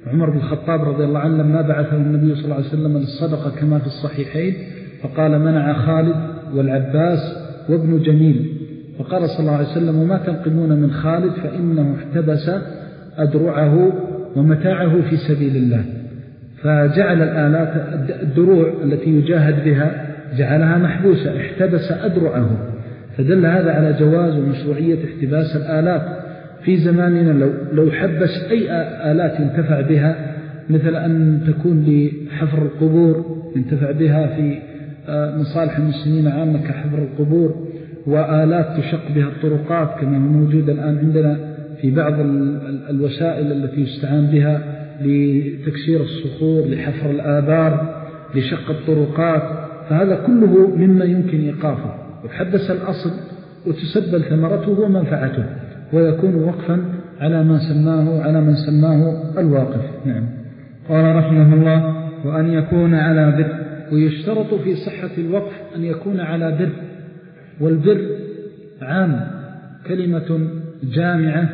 عمر بن الخطاب رضي الله عنه لما بعثه النبي صلى الله عليه وسلم للصدقة كما في الصحيحين، فقال منع خالد والعباس وابن جميل، فقال صلى الله عليه وسلم وما تنقمون من خالد فإنه احتبس أدرعه ومتاعه في سبيل الله، فجعل الآلات الدروع التي يجاهد بها جعلها محبوسة، احتبس أدرعه، فدل هذا على جواز ومشروعية احتباس الآلات في زماننا. لو, لو حبس أي آلات ينتفع بها، مثل أن تكون لحفر القبور ينتفع بها في مصالح المسلمين عامة كحفر القبور، وآلات تشق بها الطرقات كما هو موجود الآن عندنا في بعض الوسائل التي يستعان بها لتكسير الصخور، لحفر الآبار، لشق الطرقات، فهذا كله مما يمكن إيقافه، وتحبس الأصل وتسبل ثمرته ومنفعته، ويكون وقفا على ما سماه على من سماه الواقف. نعم. قال رحمه الله: وأن يكون على بر. ويشترط في صحة الوقف أن يكون على بر، والبر عام، كلمة جامعة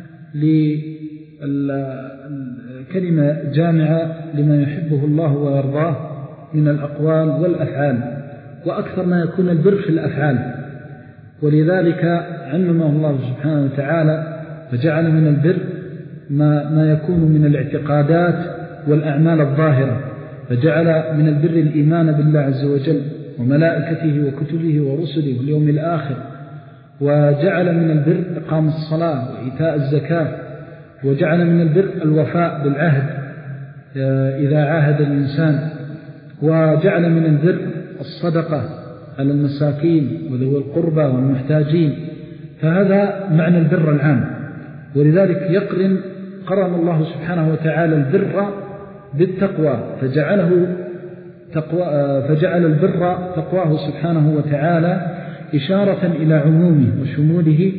كلمة جامعة لما يحبه الله ويرضاه من الأقوال والأفعال، وأكثر ما يكون البر في الأفعال، ولذلك علمه الله سبحانه وتعالى فجعل من البر ما, ما يكون من الاعتقادات والأعمال الظاهرة، فجعل من البر الإيمان بالله عز وجل وملائكته وكتبه ورسله واليوم الآخر، وجعل من البر إقام الصلاة وإيتاء الزكاة، وجعل من البر الوفاء بالعهد إذا عاهد الإنسان، وجعل من البر الصدقة على المساكين وذوي القربى والمحتاجين، فهذا معنى البر العام. ولذلك يقرن قرن الله سبحانه وتعالى البر بالتقوى، فجعله تقوى فجعل البر تقواه سبحانه وتعالى إشارة إلى عمومه وشموله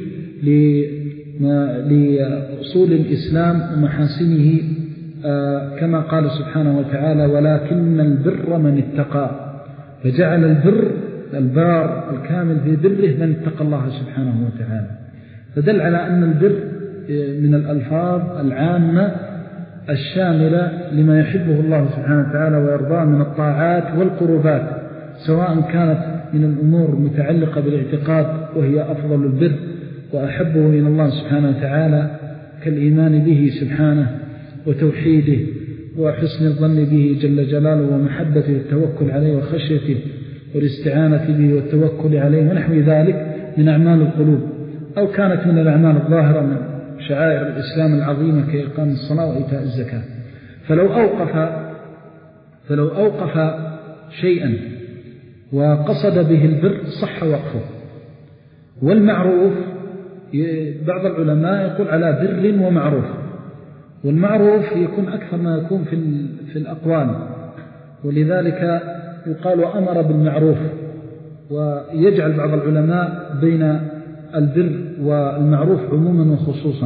لأصول الإسلام ومحاسنه، كما قال سبحانه وتعالى: ولكن البر من اتقى، فجعل البر البار الكامل في بره من اتقى الله سبحانه وتعالى، فدل على أن البر من الألفاظ العامة الشاملة لما يحبه الله سبحانه وتعالى ويرضاه من الطاعات والقربات، سواء كانت من الأمور متعلقة بالاعتقاد وهي أفضل البر وأحبه إلى الله سبحانه وتعالى كالإيمان به سبحانه وتوحيده وحسن الظن به جل جلاله ومحبته والتوكل عليه وخشيته والاستعانة به والتوكل عليه ونحو ذلك من أعمال القلوب، أو كانت من الأعمال الظاهرة من شعائر الإسلام العظيمة كإقام الصلاة وإيتاء الزكاة. فلو أوقف فلو أوقف شيئا وقصد به البر صح وقفه. والمعروف بعض العلماء يقول على بر ومعروف، والمعروف يكون أكثر ما يكون في في الأقوال، ولذلك يقال أمر بالمعروف، ويجعل بعض العلماء بين البر والمعروف عموما وخصوصا.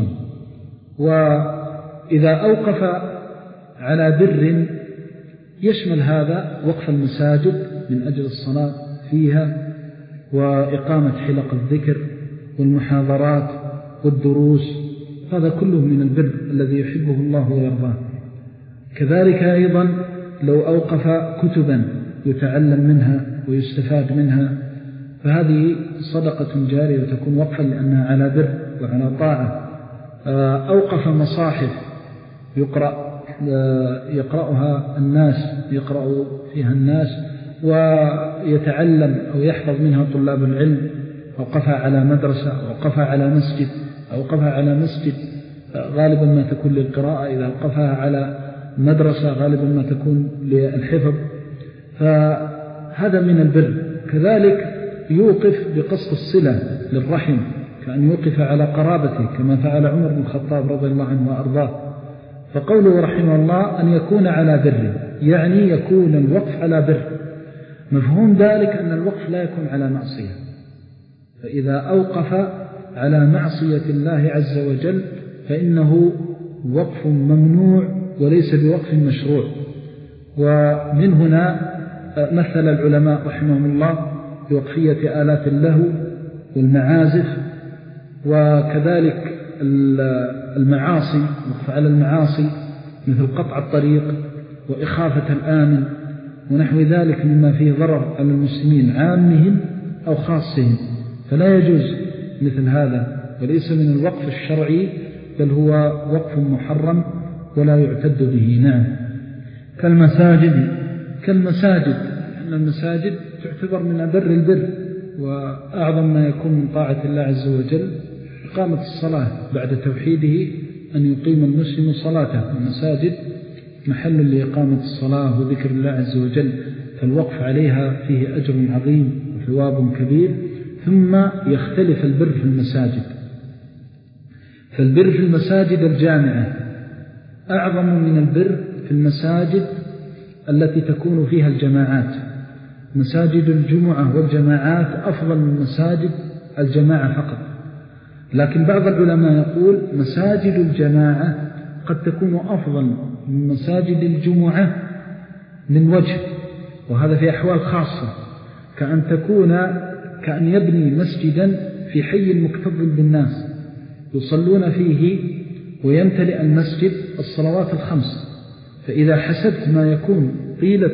وإذا أوقف على بر يشمل هذا وقف المساجد من أجل الصلاة فيها وإقامة حلق الذكر والمحاضرات والدروس، هذا كله من البر الذي يحبه الله ويرضاه. كذلك أيضا لو أوقف كتبا يتعلم منها ويستفاد منها، فهذه صدقة جارية وتكون وقفا لأنها على بر وعلى طاعة. أوقف مصاحف يقرأ يقرأها الناس يقرأ فيها الناس ويتعلم أو يحفظ منها طلاب العلم، أوقفها على مدرسة، أوقفها على مسجد، أوقفها على مسجد غالبا ما تكون للقراءة، إذا أوقفها على مدرسة غالبا ما تكون للحفظ، فهذا من البر. كذلك يوقف بقصد الصلة للرحم، كأن يوقف على قرابته كما فعل عمر بن الخطاب رضي الله عنه وأرضاه. فقوله رحمه الله أن يكون على بر، يعني يكون الوقف على بر. مفهوم ذلك أن الوقف لا يكون على معصية، فإذا أوقف على معصية الله عز وجل فإنه وقف ممنوع وليس بوقف مشروع. ومن هنا مثل العلماء رحمهم الله بوقفية آلات اللهو والمعازف، وكذلك المعاصي، وقف على المعاصي مثل قطع الطريق وإخافة الآمن ونحو ذلك مما فيه ضرر على المسلمين عامهم أو خاصهم، فلا يجوز مثل هذا، وليس من الوقف الشرعي بل هو وقف محرم ولا يعتد به. نعم. كالمساجد كالمساجد أن المساجد تعتبر من أبر البر وأعظم ما يكون من طاعة الله عز وجل إقامة الصلاة بعد توحيده، أن يقيم المسلم صلاته. المساجد محل لإقامة الصلاة وذكر الله عز وجل، فالوقف عليها فيه أجر عظيم وثواب كبير. ثم يختلف البر في المساجد، فالبر في المساجد الجامعة أعظم من البر في المساجد التي تكون فيها الجماعات. مساجد الجمعة والجماعات أفضل من مساجد الجماعة فقط، لكن بعض العلماء يقول مساجد الجماعة قد تكون أفضل من مساجد الجمعة من وجه، وهذا في أحوال خاصة، كأن تكون كأن يبني مسجدا في حي مكتظ بالناس يصلون فيه ويمتلئ المسجد الصلوات الخمس، فإذا حسبت ما يكون طيلة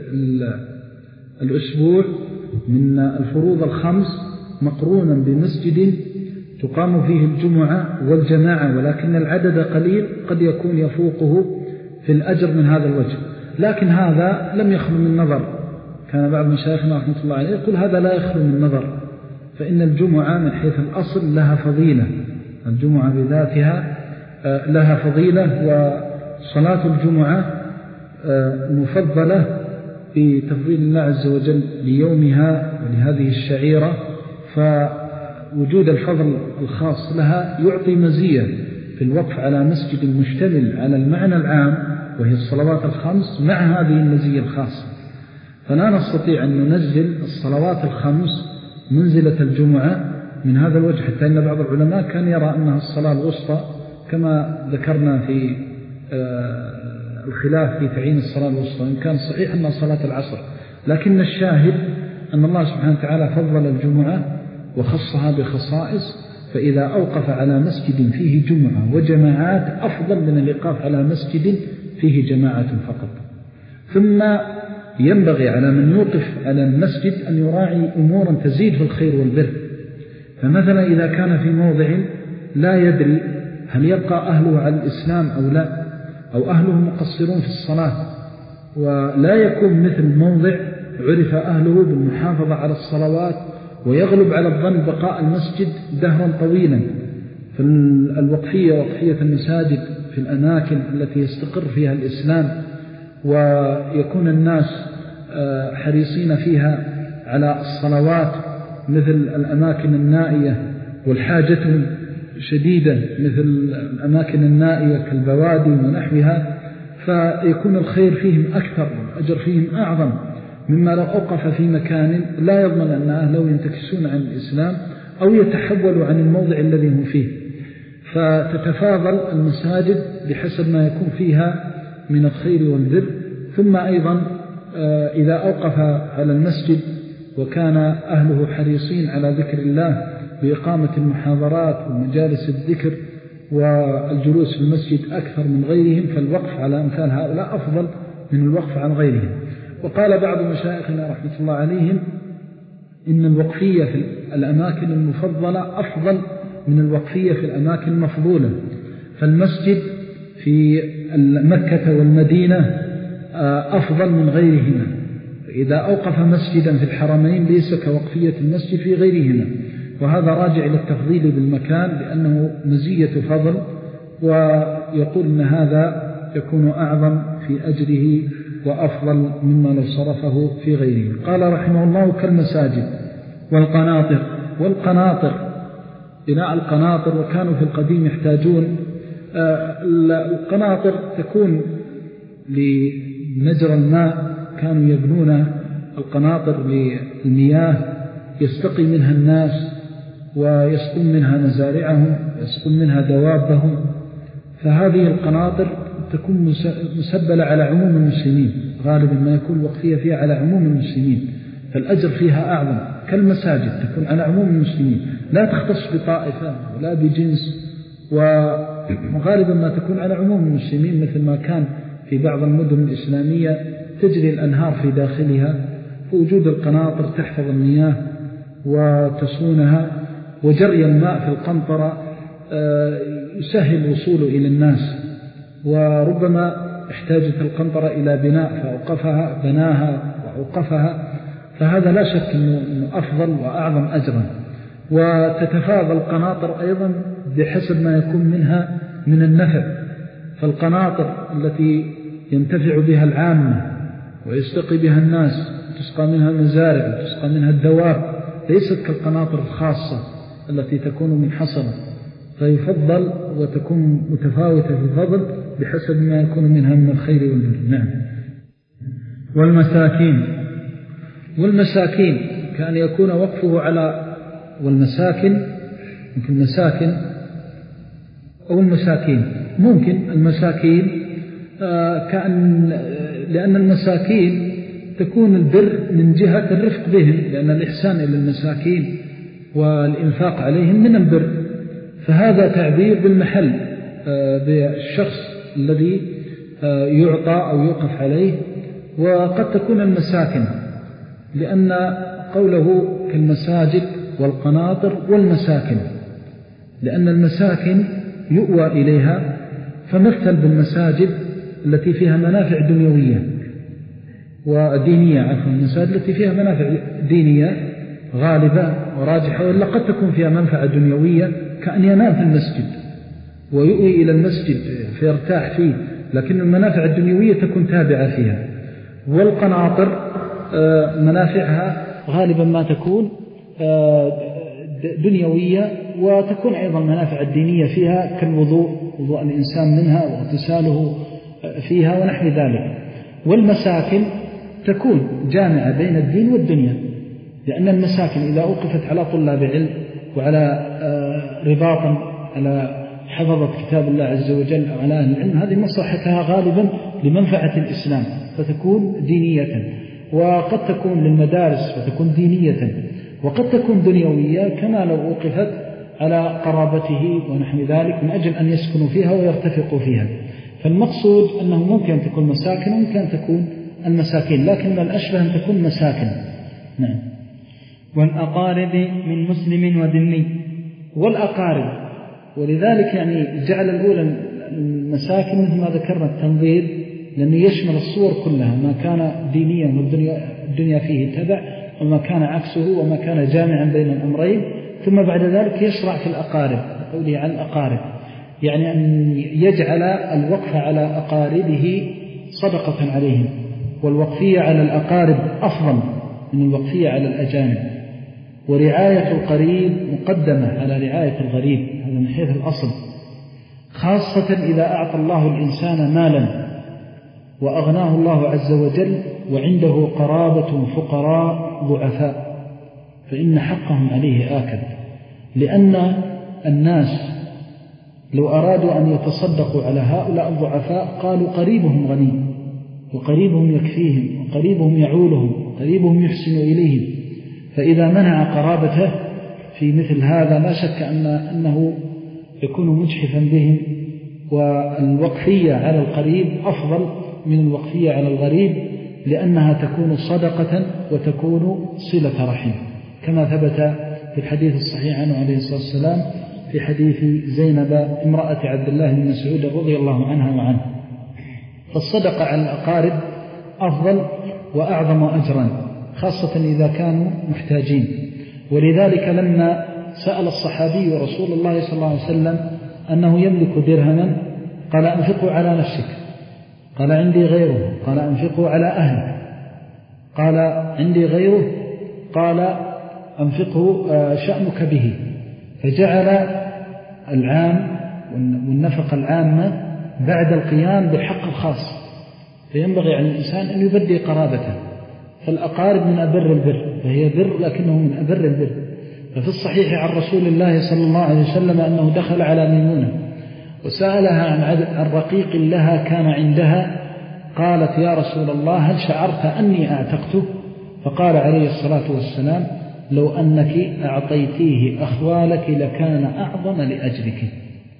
الأسبوع من الفروض الخمس مقرونا بمسجد تقام فيه الجمعة والجماعة ولكن العدد قليل، قد يكون يفوقه في الأجر من هذا الوجه. لكن هذا لم يخلو من نظر، كان بعض مشايخنا رحمة الله عليه يقول هذا لا يخلو من نظر، فإن الجمعة من حيث الأصل لها فضيلة، الجمعة بذاتها لها فضيلة، وصلاة الجمعة مفضلة بتفضيل الله عز وجل ليومها ولهذه الشعيرة، فوجود الفضل الخاص لها يعطي مزية في الوقف على مسجد مشتمل على المعنى العام وهي الصلوات الخمس مع هذه المزية الخاصة. فلا نستطيع أن ننزل الصلوات الخمس منزلة الجمعة من هذا الوجه، حتى أن بعض العلماء كان يرى أنها الصلاة الوسطى كما ذكرنا في الخلاف في تعيين الصلاة الوسطى، إن كان صحيح أنها صلاة العصر، لكن الشاهد أن الله سبحانه وتعالى فضل الجمعة وخصها بخصائص، فإذا أوقف على مسجد فيه جمعة وجماعات أفضل من الإيقاف على مسجد فيه جماعة فقط. ثم ينبغي على من يوقف على المسجد أن يراعي أمورا تزيد في الخير والبر، فمثلا إذا كان في موضع لا يدري هل يبقى أهله على الإسلام أو لا، أو أهله مقصرون في الصلاة، ولا يكون مثل موضع عرف أهله بالمحافظة على الصلوات ويغلب على الظن بقاء المسجد دهرا طويلا. فالوقفية وقفية المساجد في الأماكن التي يستقر فيها الإسلام ويكون الناس حريصين فيها على الصلوات، مثل الأماكن النائية والحاجة شديدة مثل الأماكن النائية كالبوادي ونحوها، فيكون الخير فيهم أكثر والأجر فيهم أعظم مما لو أوقف في مكان لا يضمن أن أهله ينتكسون عن الإسلام أو يتحولوا عن الموضع الذي هم فيه. فتتفاضل المساجد بحسب ما يكون فيها من الخير والبر. ثم أيضا إذا أوقف على المسجد وكان أهله حريصين على ذكر الله بإقامة المحاضرات ومجالس الذكر والجلوس في المسجد أكثر من غيرهم، فالوقف على أمثال هؤلاء أفضل من الوقف عن غيرهم. وقال بعض مشايخنا رحمة الله عليهم إن الوقفية في الأماكن المفضلة أفضل من الوقفية في الأماكن المفضولة، فالمسجد في مكة والمدينة أفضل من غيرهما، إذا أوقف مسجدا في الحرمين ليس كوقفية المسجد في غيرهما، وهذا راجع إلى التفضيل بالمكان لأنه مزية فضل، ويقول أن هذا يكون أعظم في أجره وأفضل مما لو صرفه في غيره. قال رحمه الله كالمساجد والقناطر والقناطر بناء القناطر، وكانوا في القديم يحتاجون القناطر تكون لمجرى الماء، كانوا يبنون القناطر للمياه يستقي منها الناس ويسقون منها مزارعهم ويسقون منها دوابهم، فهذه القناطر تكون مسبلة على عموم المسلمين، غالبا ما يكون الوقفية فيها على عموم المسلمين، فالأجر فيها أعظم. كالمساجد تكون على عموم المسلمين لا تختص بطائفة ولا بجنس، وغالبا ما تكون على عموم المسلمين، مثل ما كان في بعض المدن الإسلامية تجري الأنهار في داخلها، فوجود القناطر تحفظ المياه وتصونها، وجري الماء في القنطرة يسهل الوصول إلى الناس. وربما احتاجت القنطرة إلى بناء فأوقفها بناها وأوقفها، فهذا لا شك أنه أفضل وأعظم أجرا. وتتفاضل القناطر أيضا بحسب ما يكون منها من النفع، فالقناطر التي ينتفع بها العامة ويستقي بها الناس، تسقى منها المزارع وتسقى منها الدواب، ليست كالقناطر الخاصة التي تكون منحصرة، فيفضل وتكون متفاوتة في الفضل بحسب ما يكون منها من الخير والبر. نعم. والمساكين والمساكين كأن يكون وقفه على والمساكن ممكن مساكن أو المساكين ممكن المساكين آه كأن لأن المساكين تكون البر من جهة الرفق بهم، لأن الإحسان إلى المساكين والإنفاق عليهم من البر، فهذا تعبير بالمحل آه بالشخص الذي آه يعطى أو يوقف عليه. وقد تكون المساكن لأن قوله كالمساجد والقناطر والمساكن، لأن المساكن يؤوى إليها، فمثل بالمساجد التي فيها منافع دنيوية ودينية، عفوا المساجد التي فيها منافع دينية غالبة وراجحة، وإلا قد تكون فيها منفعة دنيوية كأن ينام في المسجد ويؤوي إلى المسجد فيرتاح فيه، لكن المنافع الدنيوية تكون تابعة فيها. والقناطر منافعها غالبا ما تكون دنيوية، وتكون أيضا منافع الدينية فيها كالوضوء، وضوء الإنسان منها واغتساله فيها ونحو ذلك. والمساكن تكون جامعة بين الدين والدنيا، لأن المساكن إذا أوقفت على طلاب علم وعلى رباطا على حفظة كتاب الله عز وجل أو على أهل العلم، هذه مصلحتها غالبا لمنفعة الإسلام فتكون دينية، وقد تكون للمدارس فتكون دينية، وقد تكون دنيوية كما لو أوقفت على قرابته ونحو ذلك من أجل أن يسكنوا فيها ويرتفقوا فيها. فالمقصود أنه ممكن أن تكون مساكن وممكن أن تكون المساكين، لكن الأشبه أن تكون مساكن. نعم. والأقارب من مسلم وذمي. والأقارب، ولذلك يعني جعل الأولى المساكن مثل ما ذكرنا التنظير، لأنه يشمل الصور كلها، ما كان دينيا والدنيا الدنيا فيه تبع، وما كان عكسه، وما كان جامعا بين الأمرين. ثم بعد ذلك يشرع في الأقارب، قوله عن الأقارب يعني أن يجعل الوقف على أقاربه صدقة عليهم، والوقفية على الأقارب أفضل من الوقفية على الأجانب. ورعاية القريب مقدمة على رعاية الغريب، هذا من حيث الأصل، خاصة إذا أعطى الله الإنسان مالا وأغناه الله عز وجل وعنده قرابة فقراء ضعفاء، فإن حقهم عليه آكد. لأن الناس لو أرادوا أن يتصدقوا على هؤلاء الضعفاء قالوا قريبهم غني، وقريبهم يكفيهم، وقريبهم يعولهم، وقريبهم يحسن إليهم. فإذا منع قرابته في مثل هذا لا شك أن أنه يكون مجحفا بهم. والوقفية على القريب أفضل من الوقفية على الغريب، لأنها تكون صدقة وتكون صلة رحم، كما ثبت في الحديث الصحيح عنه عليه الصلاة والسلام في حديث زينب امرأة عبد الله بن مسعود رضي الله عنها وعنه. فالصدقة على الأقارب أفضل وأعظم أجرا، خاصة إذا كانوا محتاجين. ولذلك لما سأل الصحابي رسول الله صلى الله عليه وسلم أنه يملك درهما قال أنفقوا على نفسك، قال عندي غيره، قال أنفقوا على أهلك، قال عندي غيره، قال أنفقه شأنك به. فجعل العام والنفقة العامة بعد القيام بالحق الخاص، فينبغي على الإنسان أن يبدي قرابته. فالأقارب من أبر البر، فهي بر لكنه من أبر البر. ففي الصحيح عن رسول الله صلى الله عليه وسلم أنه دخل على ميمونة وسألها عن رقيق لها كان عندها، قالت يا رسول الله هل شعرت أني أعتقته؟ فقال عليه الصلاة والسلام لو أنك أعطيتيه أخوالك لكان أعظم لأجرك.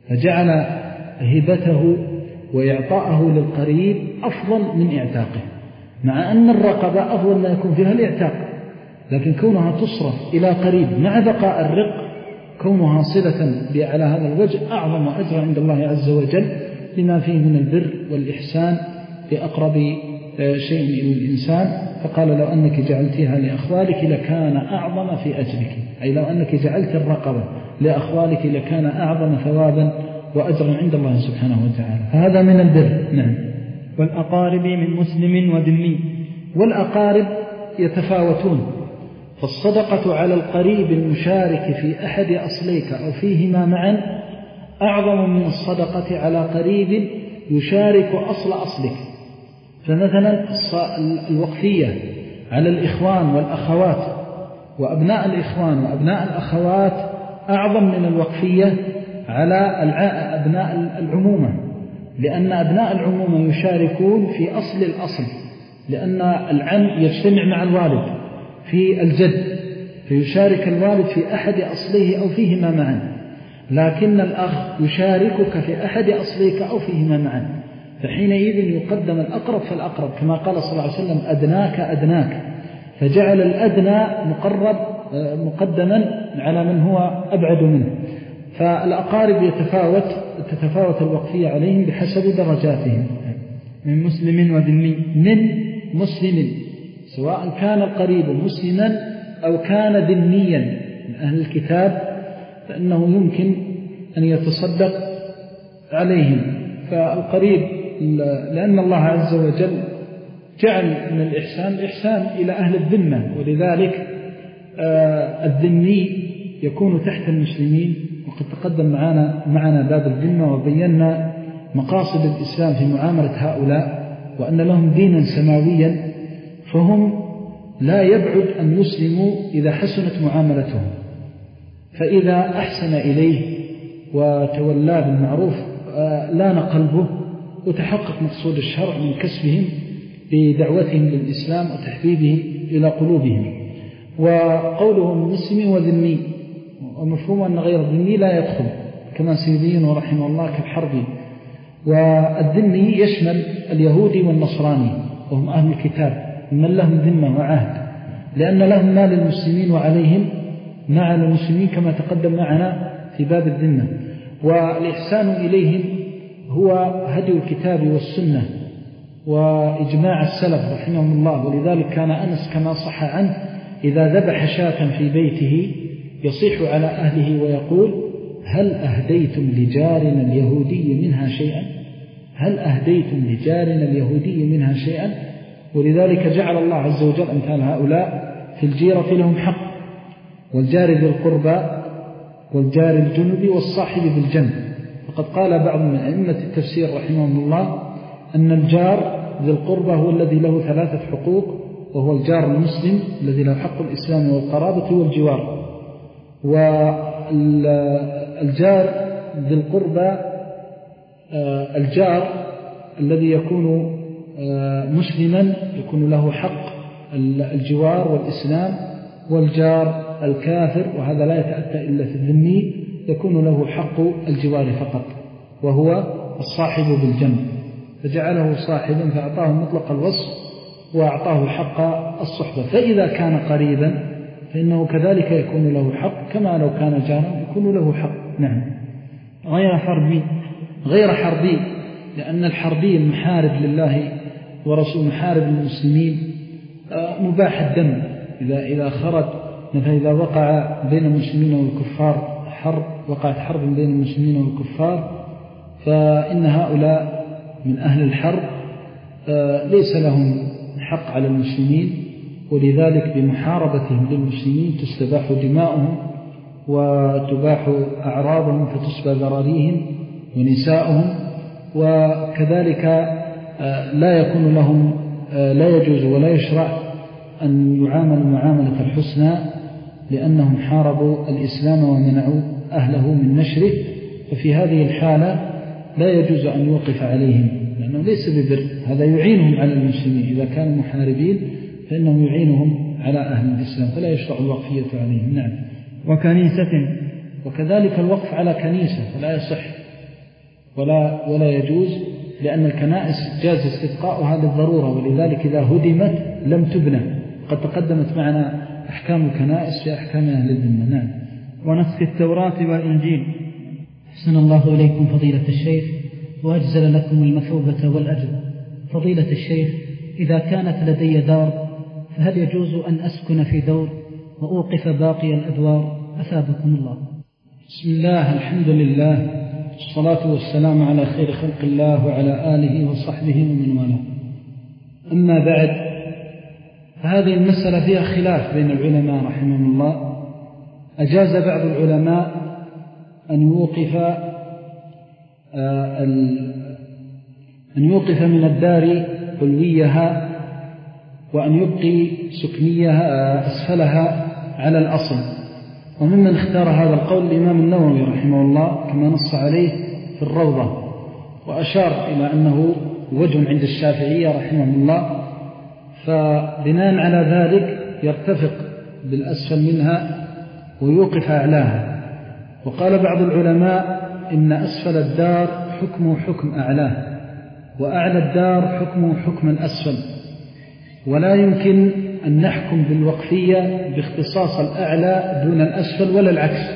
فجعل هبته وإعطاءه للقريب أفضل من إعتاقه، مع أن الرقبة أفضل ما يكون فيها الإعتاق، لكن كونها تصرف إلى قريب مع بقاء الرق، كونها صلة على هذا الوجه أعظم أجر عند الله عز وجل لما فيه من البر والإحسان لأقرب شيء إلى الإنسان. فقال لو أنك جعلتها لأخوالك لكان أعظم في أجرك، أي لو أنك جعلت الرقبة لأخوالك لكان أعظم ثوابا وأجرا عند الله سبحانه وتعالى، فهذا من البر. نعم. والأقارب من مسلم وذمي. والأقارب يتفاوتون، فالصدقة على القريب المشارك في أحد أصليك أو فيهما معا أعظم من الصدقة على قريب يشارك أصل أصلك. فمثلا الوقفية على الإخوان والأخوات وأبناء الإخوان وأبناء الأخوات أعظم من الوقفية على أبناء العمومة، لأن أبناء العمومة يشاركون في أصل الأصل، لأن العم يجتمع مع الوالد في الجد، فيشارك الوالد في أحد أصليه أو فيهما معا، لكن الأخ يشاركك في أحد أصليك أو فيهما معا، فحينئذ يقدم الأقرب فالأقرب، كما قال صلى الله عليه وسلم أدناك أدناك، فجعل الأدنى مقرب مقدما على من هو أبعد منه. فالأقارب يتفاوت تتفاوت الوقفية عليهم بحسب درجاتهم. من مسلم وذمي. من مسلم، سواء كان القريب مسلما أو كان ذميا من أهل الكتاب، فإنه يمكن أن يتصدق عليهم. فالقريب لأن الله عز وجل جعل من الإحسان الإحسان إلى أهل الذمة، ولذلك الذمي يكون تحت المسلمين. وقد تقدم معنا معنا باب الذمة وبينا مقاصد الإسلام في معاملة هؤلاء، وأن لهم دينا سماويا، فهم لا يبعد أن يسلموا إذا حسنت معاملتهم، فإذا أحسن إليه وتولى بالمعروف لان قلبه وتحقق مقصود الشرع من كسبهم بدعوتهم للإسلام وتحبيبه إلى قلوبهم. وقولهم مسلم وذمي، ومفهوم أن غير الذمي لا يدخل، كما سيبين رحمه الله كالحربي. والذمي يشمل اليهودي والنصراني وهم أهل الكتاب، من لهم ذمة وعهد، لأن لهم ما للمسلمين وعليهم ما على المسلمين كما تقدم معنا في باب الذمة. والإحسان إليهم هو هدي الكتاب والسنة وإجماع السلف رحمهم الله. ولذلك كان أنس كما صح عنه إذا ذبح شاة في بيته يصيح على أهله ويقول: هل أهديتم لجارنا اليهودي منها شيئا؟ هل أهديتم لجارنا اليهودي منها شيئا؟ ولذلك جعل الله عز وجل أمثال هؤلاء في الجيرة لهم حق، والجار ذي القربى والجار الجنب والصاحب بالجنب. فقد قال بعض من أئمة التفسير رحمهم الله أن الجار ذي القربى هو الذي له ثلاثة حقوق، وهو الجار المسلم الذي له حق الإسلام والقرابة والجوار. والجار ذي القربى الجار الذي يكون مسلما يكون له حق الجوار والإسلام، والجار الكافر وهذا لا يتأتى إلا في الذمي يكون له حق الجوار فقط، وهو الصاحب بالجنب، فجعله صاحبا فأعطاه مطلق الوصف وأعطاه حق الصحبة. فإذا كان قريبا فإنه كذلك يكون له حق، كما لو كان جارا يكون له حق. نعم. غير حربي. غير حربي، لأن الحربي المحارب لله ورسول محارب المسلمين مباح الدم. إذا إذا خرج مثلا إذا وقع بين المسلمين والكفار حرب، وقعت حرب بين المسلمين والكفار، فإن هؤلاء من أهل الحرب ليس لهم حق على المسلمين، ولذلك بمحاربتهم للمسلمين تستباح دماؤهم وتباح أعراضهم فتسبى ذراريهم ونساؤهم، وكذلك لا يكون لهم لا يجوز ولا يشرع أن يعامل معاملة الحسنى، لأنهم حاربوا الإسلام ومنعوا أهله من نشره. ففي هذه الحالة لا يجوز أن يوقف عليهم، لأنه ليس ببر، هذا يعينهم على المسلمين. إذا كانوا محاربين فإنه يعينهم على أهل الإسلام، فلا يشرع الوقفية عليهم. نعم. وكنيسة. وكذلك الوقف على كنيسة فلا يصح، ولا, ولا يجوز، لأن الكنائس جاز استبقاؤها للضرورة، ولذلك إذا هدمت لم تبنى. قد تقدمت معنا أحكام الكنائس في أحكام أهل الذمة. نعم. ونسخ التوراة والإنجيل. أحسن الله إليكم فضيلة الشيخ وأجزل لكم المثوبة والأجر. فضيلة الشيخ، إذا كانت لدي دار فهل يجوز أن أسكن في دور وأوقف باقي الأدوار؟ أثابكم الله. بسم الله، الحمد لله، الصلاة والسلام على خير خلق الله وعلى آله وصحبه ومن والاه. أما بعد، فهذه المسألة فيها خلاف بين العلماء رحمهم الله. أجاز بعض العلماء أن يوقف أن يوقف من الدار علويها وأن يبقي سكنيها أسفلها على الأصل. وممن اختار هذا القول الإمام النووي رحمه الله كما نص عليه في الروضة، وأشار إلى أنه وجه عند الشافعية رحمه الله. فبناء على ذلك يرتفق بالأسفل منها ويوقف أعلاها. وقال بعض العلماء إن أسفل الدار حكمه حكم أعلاه، وأعلى الدار حكمه حكم الأسفل، ولا يمكن أن نحكم بالوقفية باختصاص الأعلى دون الأسفل ولا العكس،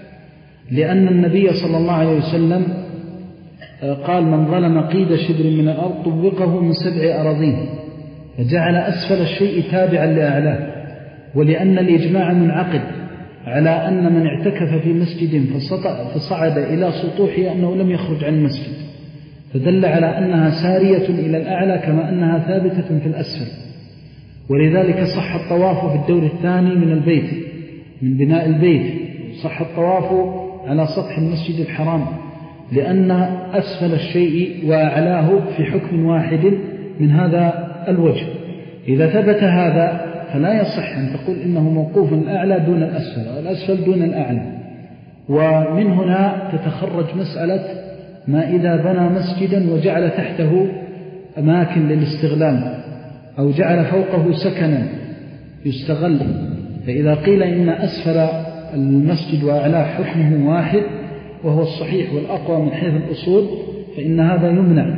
لأن النبي صلى الله عليه وسلم قال: من ظلم قيد شبر من الأرض طبقه من سبع أراضين، فجعل أسفل الشيء تابعا لأعلاه. ولأن الإجماع منعقد على أن من اعتكف في مسجد فصعد إلى سطوحه أنه لم يخرج عن المسجد، فدل على أنها سارية إلى الأعلى كما أنها ثابتة في الأسفل. ولذلك صح الطواف في الدور الثاني من البيت من بناء البيت، صح الطواف على سطح المسجد الحرام، لأن أسفل الشيء وأعلاه في حكم واحد من هذا الوجه. إذا ثبت هذا فلا يصح أن تقول إنه موقوف الأعلى دون الأسفل أو الأسفل دون الأعلى. ومن هنا تتخرج مسألة ما إذا بنى مسجدا وجعل تحته أماكن للاستغلال أو جعل فوقه سكنا يستغل، فإذا قيل إن أسفل المسجد وأعلاه حكمه واحد وهو الصحيح والأقوى من حيث الأصول، فإن هذا يمنع،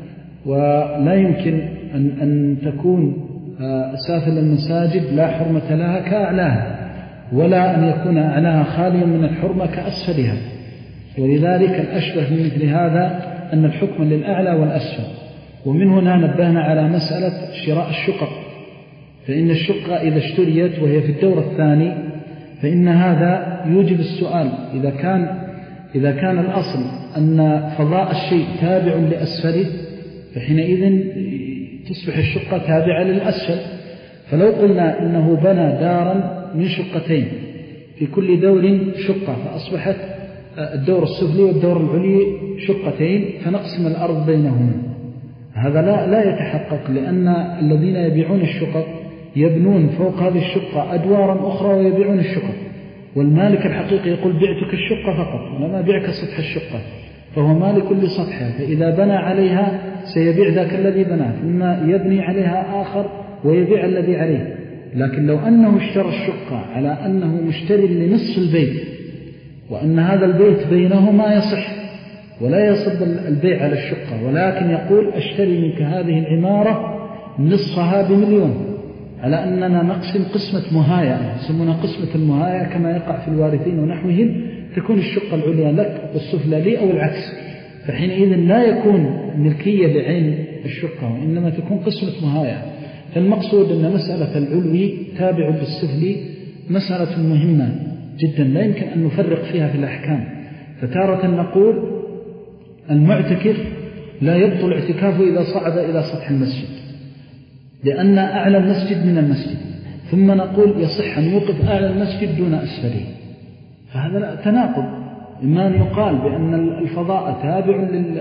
ولا يمكن أن, أن تكون أسافل المساجد لا حرمة لها كأعلاها، ولا أن يكون أعلاها خاليا من الحرمة كأسفلها. ولذلك الأشبه من مثل هذا أن الحكم للأعلى والأسفل. ومن هنا نبهنا على مسألة شراء الشقق، فإن الشقة إذا اشتريت وهي في الدور الثاني فإن هذا يوجب السؤال. إذا كان, إذا كان الأصل أن فضاء الشيء تابع لأسفله فحينئذ تصبح الشقة تابعة للأسفل. فلو قلنا إنه بنى دارا من شقتين في كل دور شقة فأصبحت الدور السفلي والدور العلي شقتين فنقسم الأرض بينهما، هذا لا, لا يتحقق، لأن الذين يبيعون الشقق يبنون فوق هذه الشقة أدوارا أخرى ويبيعون الشقق، والمالك الحقيقي يقول بعتك الشقة فقط وما بيعك سطح الشقة، فهو مالك لسطحها، فإذا بنى عليها سيبيع ذاك الذي بناه ثم يبني عليها آخر ويبيع الذي عليه. لكن لو أنه اشترى الشقة على أنه مشتري لنصف البيت وأن هذا البيت بينهما يصح ولا يصد البيع على الشقة، ولكن يقول أشتري منك هذه العمارة نصفها بمليون، على أننا نقسم قسمة مهاية، يسمونها قسمة المهاية كما يقع في الوارثين ونحوهم، تكون الشقة العليا لك والسفلى لي أو العكس، فحينئذ لا يكون ملكية لعين الشقة وإنما تكون قسمة مهاية. فالمقصود أن مسألة العلوي تابع بالسفلي مسألة مهمة جدا لا يمكن أن نفرق فيها في الأحكام. فتارة نقول المعتكف لا يبطل اعتكافه إذا صعد إلى سطح المسجد لأن أعلى المسجد من المسجد، ثم نقول يصح أن يوقف أعلى المسجد دون أسفله، فهذا تناقض. إما أن يقال بأن الفضاء تابع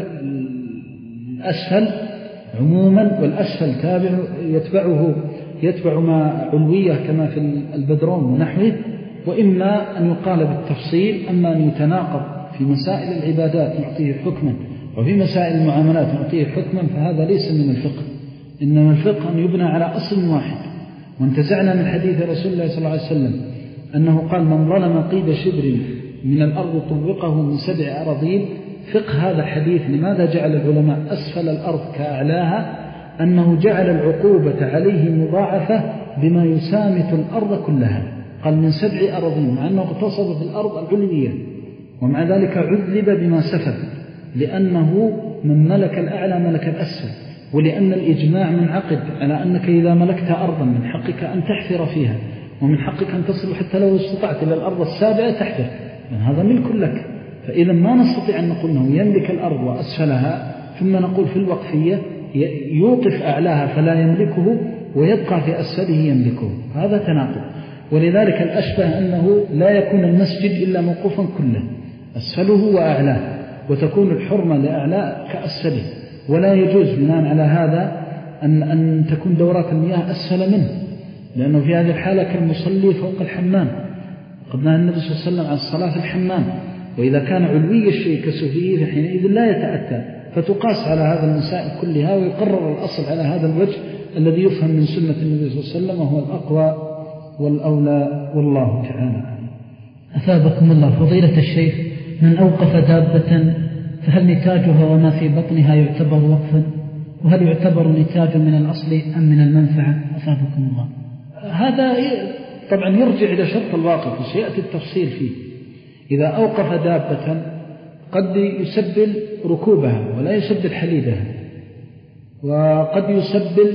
للأسفل عموما والأسفل تابع يتبعه يتبع ما علوية كما في البدروم ونحوه، وإما أن يقال بالتفصيل. أما أن يتناقض في مسائل العبادات نعطيه حكما وفي مسائل المعاملات نعطيه حكما فهذا ليس من الفقه، إنما الفقه أن يبنى على أصل واحد. وانتزعنا من حديث رسول الله صلى الله عليه وسلم أنه قال: من ظلم قيد شبر من الأرض طبقه من سبع أراضين، فقه هذا الحديث لماذا جعل العلماء أسفل الأرض كأعلاها، أنه جعل العقوبة عليه مضاعفة بما يسامت الأرض كلها. قال من سبع أراضين، مع أنه اغتصب في الأرض العلوية، ومع ذلك عذب بما سفل، لأنه من ملك الأعلى ملك الأسفل، ولأن الإجماع منعقد على أنك إذا ملكت أرضا من حقك أن تحفر فيها، ومن حقك أن تصل حتى لو استطعت إلى الأرض السابعة تحفر، يعني هذا ملك لك. فإذا ما نستطيع أن نقول أنه يملك الأرض وأسفلها ثم نقول في الوقفية يوقف أعلاها فلا يملكه ويبقى في أسفله يملكه، هذا تناقض. ولذلك الأشبه أنه لا يكون المسجد إلا موقوفا كله، أسفله وأعلاه، وتكون الحرمة لأعلاه كأسفله، ولا يجوز بناء على هذا أن, أن تكون دورات المياه أسفل منه، لأنه في هذه الحالة كالمصلي فوق الحمام، قد نهى النبي صلى الله عليه وسلم عن الصلاة في الحمام. وإذا كان علوي الشيء كسفليه فحينئذ لا يتأتى، فتقاس على هذا المسائل كلها، ويقرر الأصل على هذا الوجه الذي يفهم من سنة النبي صلى الله عليه وسلم، وهو الأقوى والأولى، والله تعالى. أثابكم الله فضيلة الشيخ، من أوقف دابة فهل نتاجها وما في بطنها يعتبر وقفا؟ وهل يعتبر نتاج من الأصل أم من المنفعة؟ أثابكم الله. هذا طبعا يرجع إلى شرط الواقف، وسيأتي التفصيل فيه. إذا أوقف دابة قد يسبل ركوبها ولا يسبل حليبها، وقد يسبل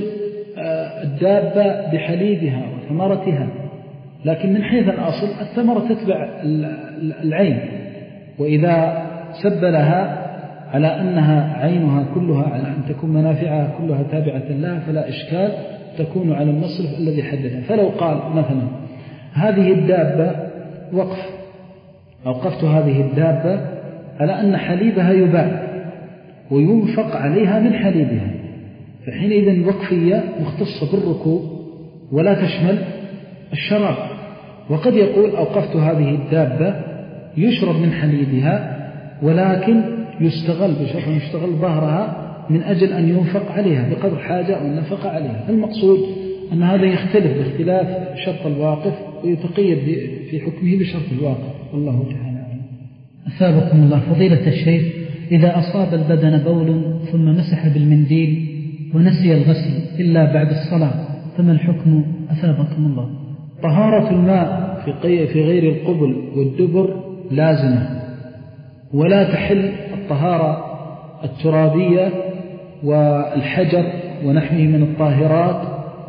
الدابة بحليبها وثمرتها، لكن من حيث الأصل الثمرة تتبع العين، وإذا سبلها على أنها عينها كلها، على أن تكون منافعها كلها تابعة لها، فلا إشكال، تكون على المصرف الذي حددها. فلو قال مثلا هذه الدابة وقف، أوقفت هذه الدابة على أن حليبها يباع وينفق عليها من حليبها، فحينئذ الوقفية مختصة بالركوب ولا تشمل الشراب. وقد يقول أوقفت هذه الدابة يشرب من حليبها، ولكن يستغل بشرط يستغل ظهرها من أجل أن ينفق عليها بقدر حاجة أو النفق عليها. المقصود أن هذا يختلف باختلاف شرط الواقف، ويتقيد في حكمه بشرط الواقف، والله تعالى. أثابكم الله فضيلة الشيخ، إذا أصاب البدن بول ثم مسح بالمنديل ونسي الغسل إلا بعد الصلاة فما الحكم؟ أثابكم الله. طهارة الماء في غير القبل والدبر لازمة، ولا تحل الطهارة الترابية والحجر ونحوه من الطاهرات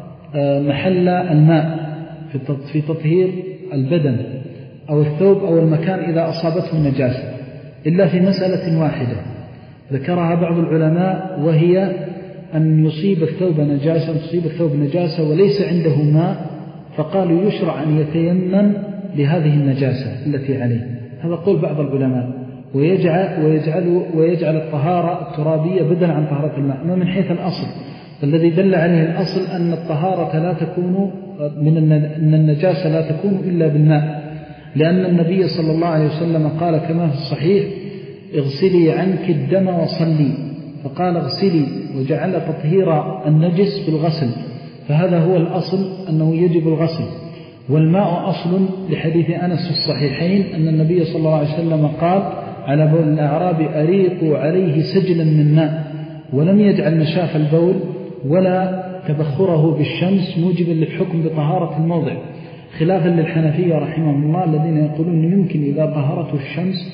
محل الماء في تطهير البدن أو الثوب أو المكان إذا أصابته النجاسة، إلا في مسألة واحدة ذكرها بعض العلماء، وهي أن يصيب الثوب نجاسة تصيب الثوب نجاسة وليس عنده ماء، فقالوا يشرع أن يتيمم لهذه النجاسة التي عليه. هذا قول بعض العلماء، ويجعل, ويجعل, ويجعل الطهارة الترابية بدلا عن طهارة الماء. أما من حيث الأصل فالذي دل عليه الأصل أن الطهارة لا تكون من أن النجاسة لا تكون إلا بالماء، لأن النبي صلى الله عليه وسلم قال كما في الصحيح اغسلي عنك الدم وصلي، فقال اغسلي وجعل تطهير النجس بالغسل، فهذا هو الأصل أنه يجب الغسل. والماء أصل لحديث أنس في الصحيحين أن النبي صلى الله عليه وسلم قال على بول الأعراب أريقوا عليه سجلا من ماء، ولم يجعل نشاف البول ولا تبخره بالشمس موجبا للحكم بطهارة الموضع، خلافا للحنفية رحمهم الله الذين يقولون يمكن إذا طهرته الشمس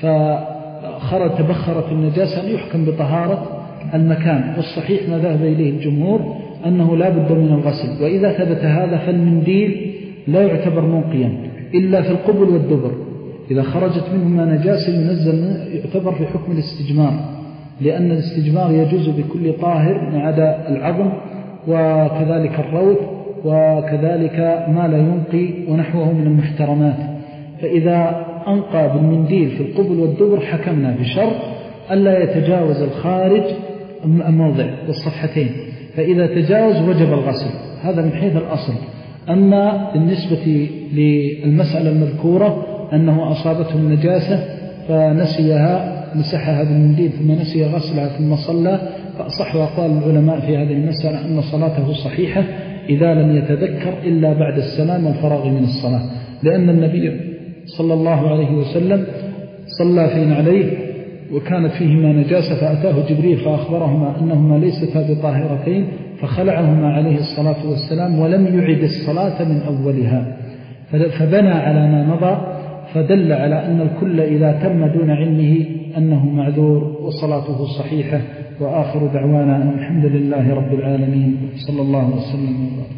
فخرج تبخرت النجاسة أن يحكم بطهارة المكان. والصحيح ما ذهب إليه الجمهور أنه لا بد من الغسل. وإذا ثبت هذا فالمنديل لا يعتبر منقيا إلا في القبل والدبر، إذا خرجت منهما نجاسة ينزل يعتبر في حكم الاستجمار، لأن الاستجمار يجوز بكل طاهر ما عدا العظم وكذلك الروث وكذلك ما لا ينقي ونحوه من المحترمات. فإذا أنقى بالمنديل في القبل والدبر حكمنا بشرط ألا يتجاوز الخارج الموضع والصفحتين، فإذا تجاوز وجب الغسل. هذا من حيث الأصل. أما بالنسبة للمسألة المذكورة أنه أصابته النجاسة فنسيها مسحها بالمنديل ثم نسي غسلها ثم صلى، فأصح أقوال العلماء في هذه المسألة أن صلاته صحيحة إذا لم يتذكر إلا بعد السلام والفراغ من الصلاة، لأن النبي صلى الله عليه وسلم صلى في نعليه وكانت فيهما نجاسة فأتاه جبريل فأخبرهما أنهما ليستا بطاهرتين فخلعهما عليه الصلاة والسلام ولم يعد الصلاة من أولها، فبنى على ما مضى، فدل على أن الكل إذا تم دون علمه أنه معذور وصلاته صحيحة. وآخر دعوانا أن الحمد لله رب العالمين، صلى الله وسلم.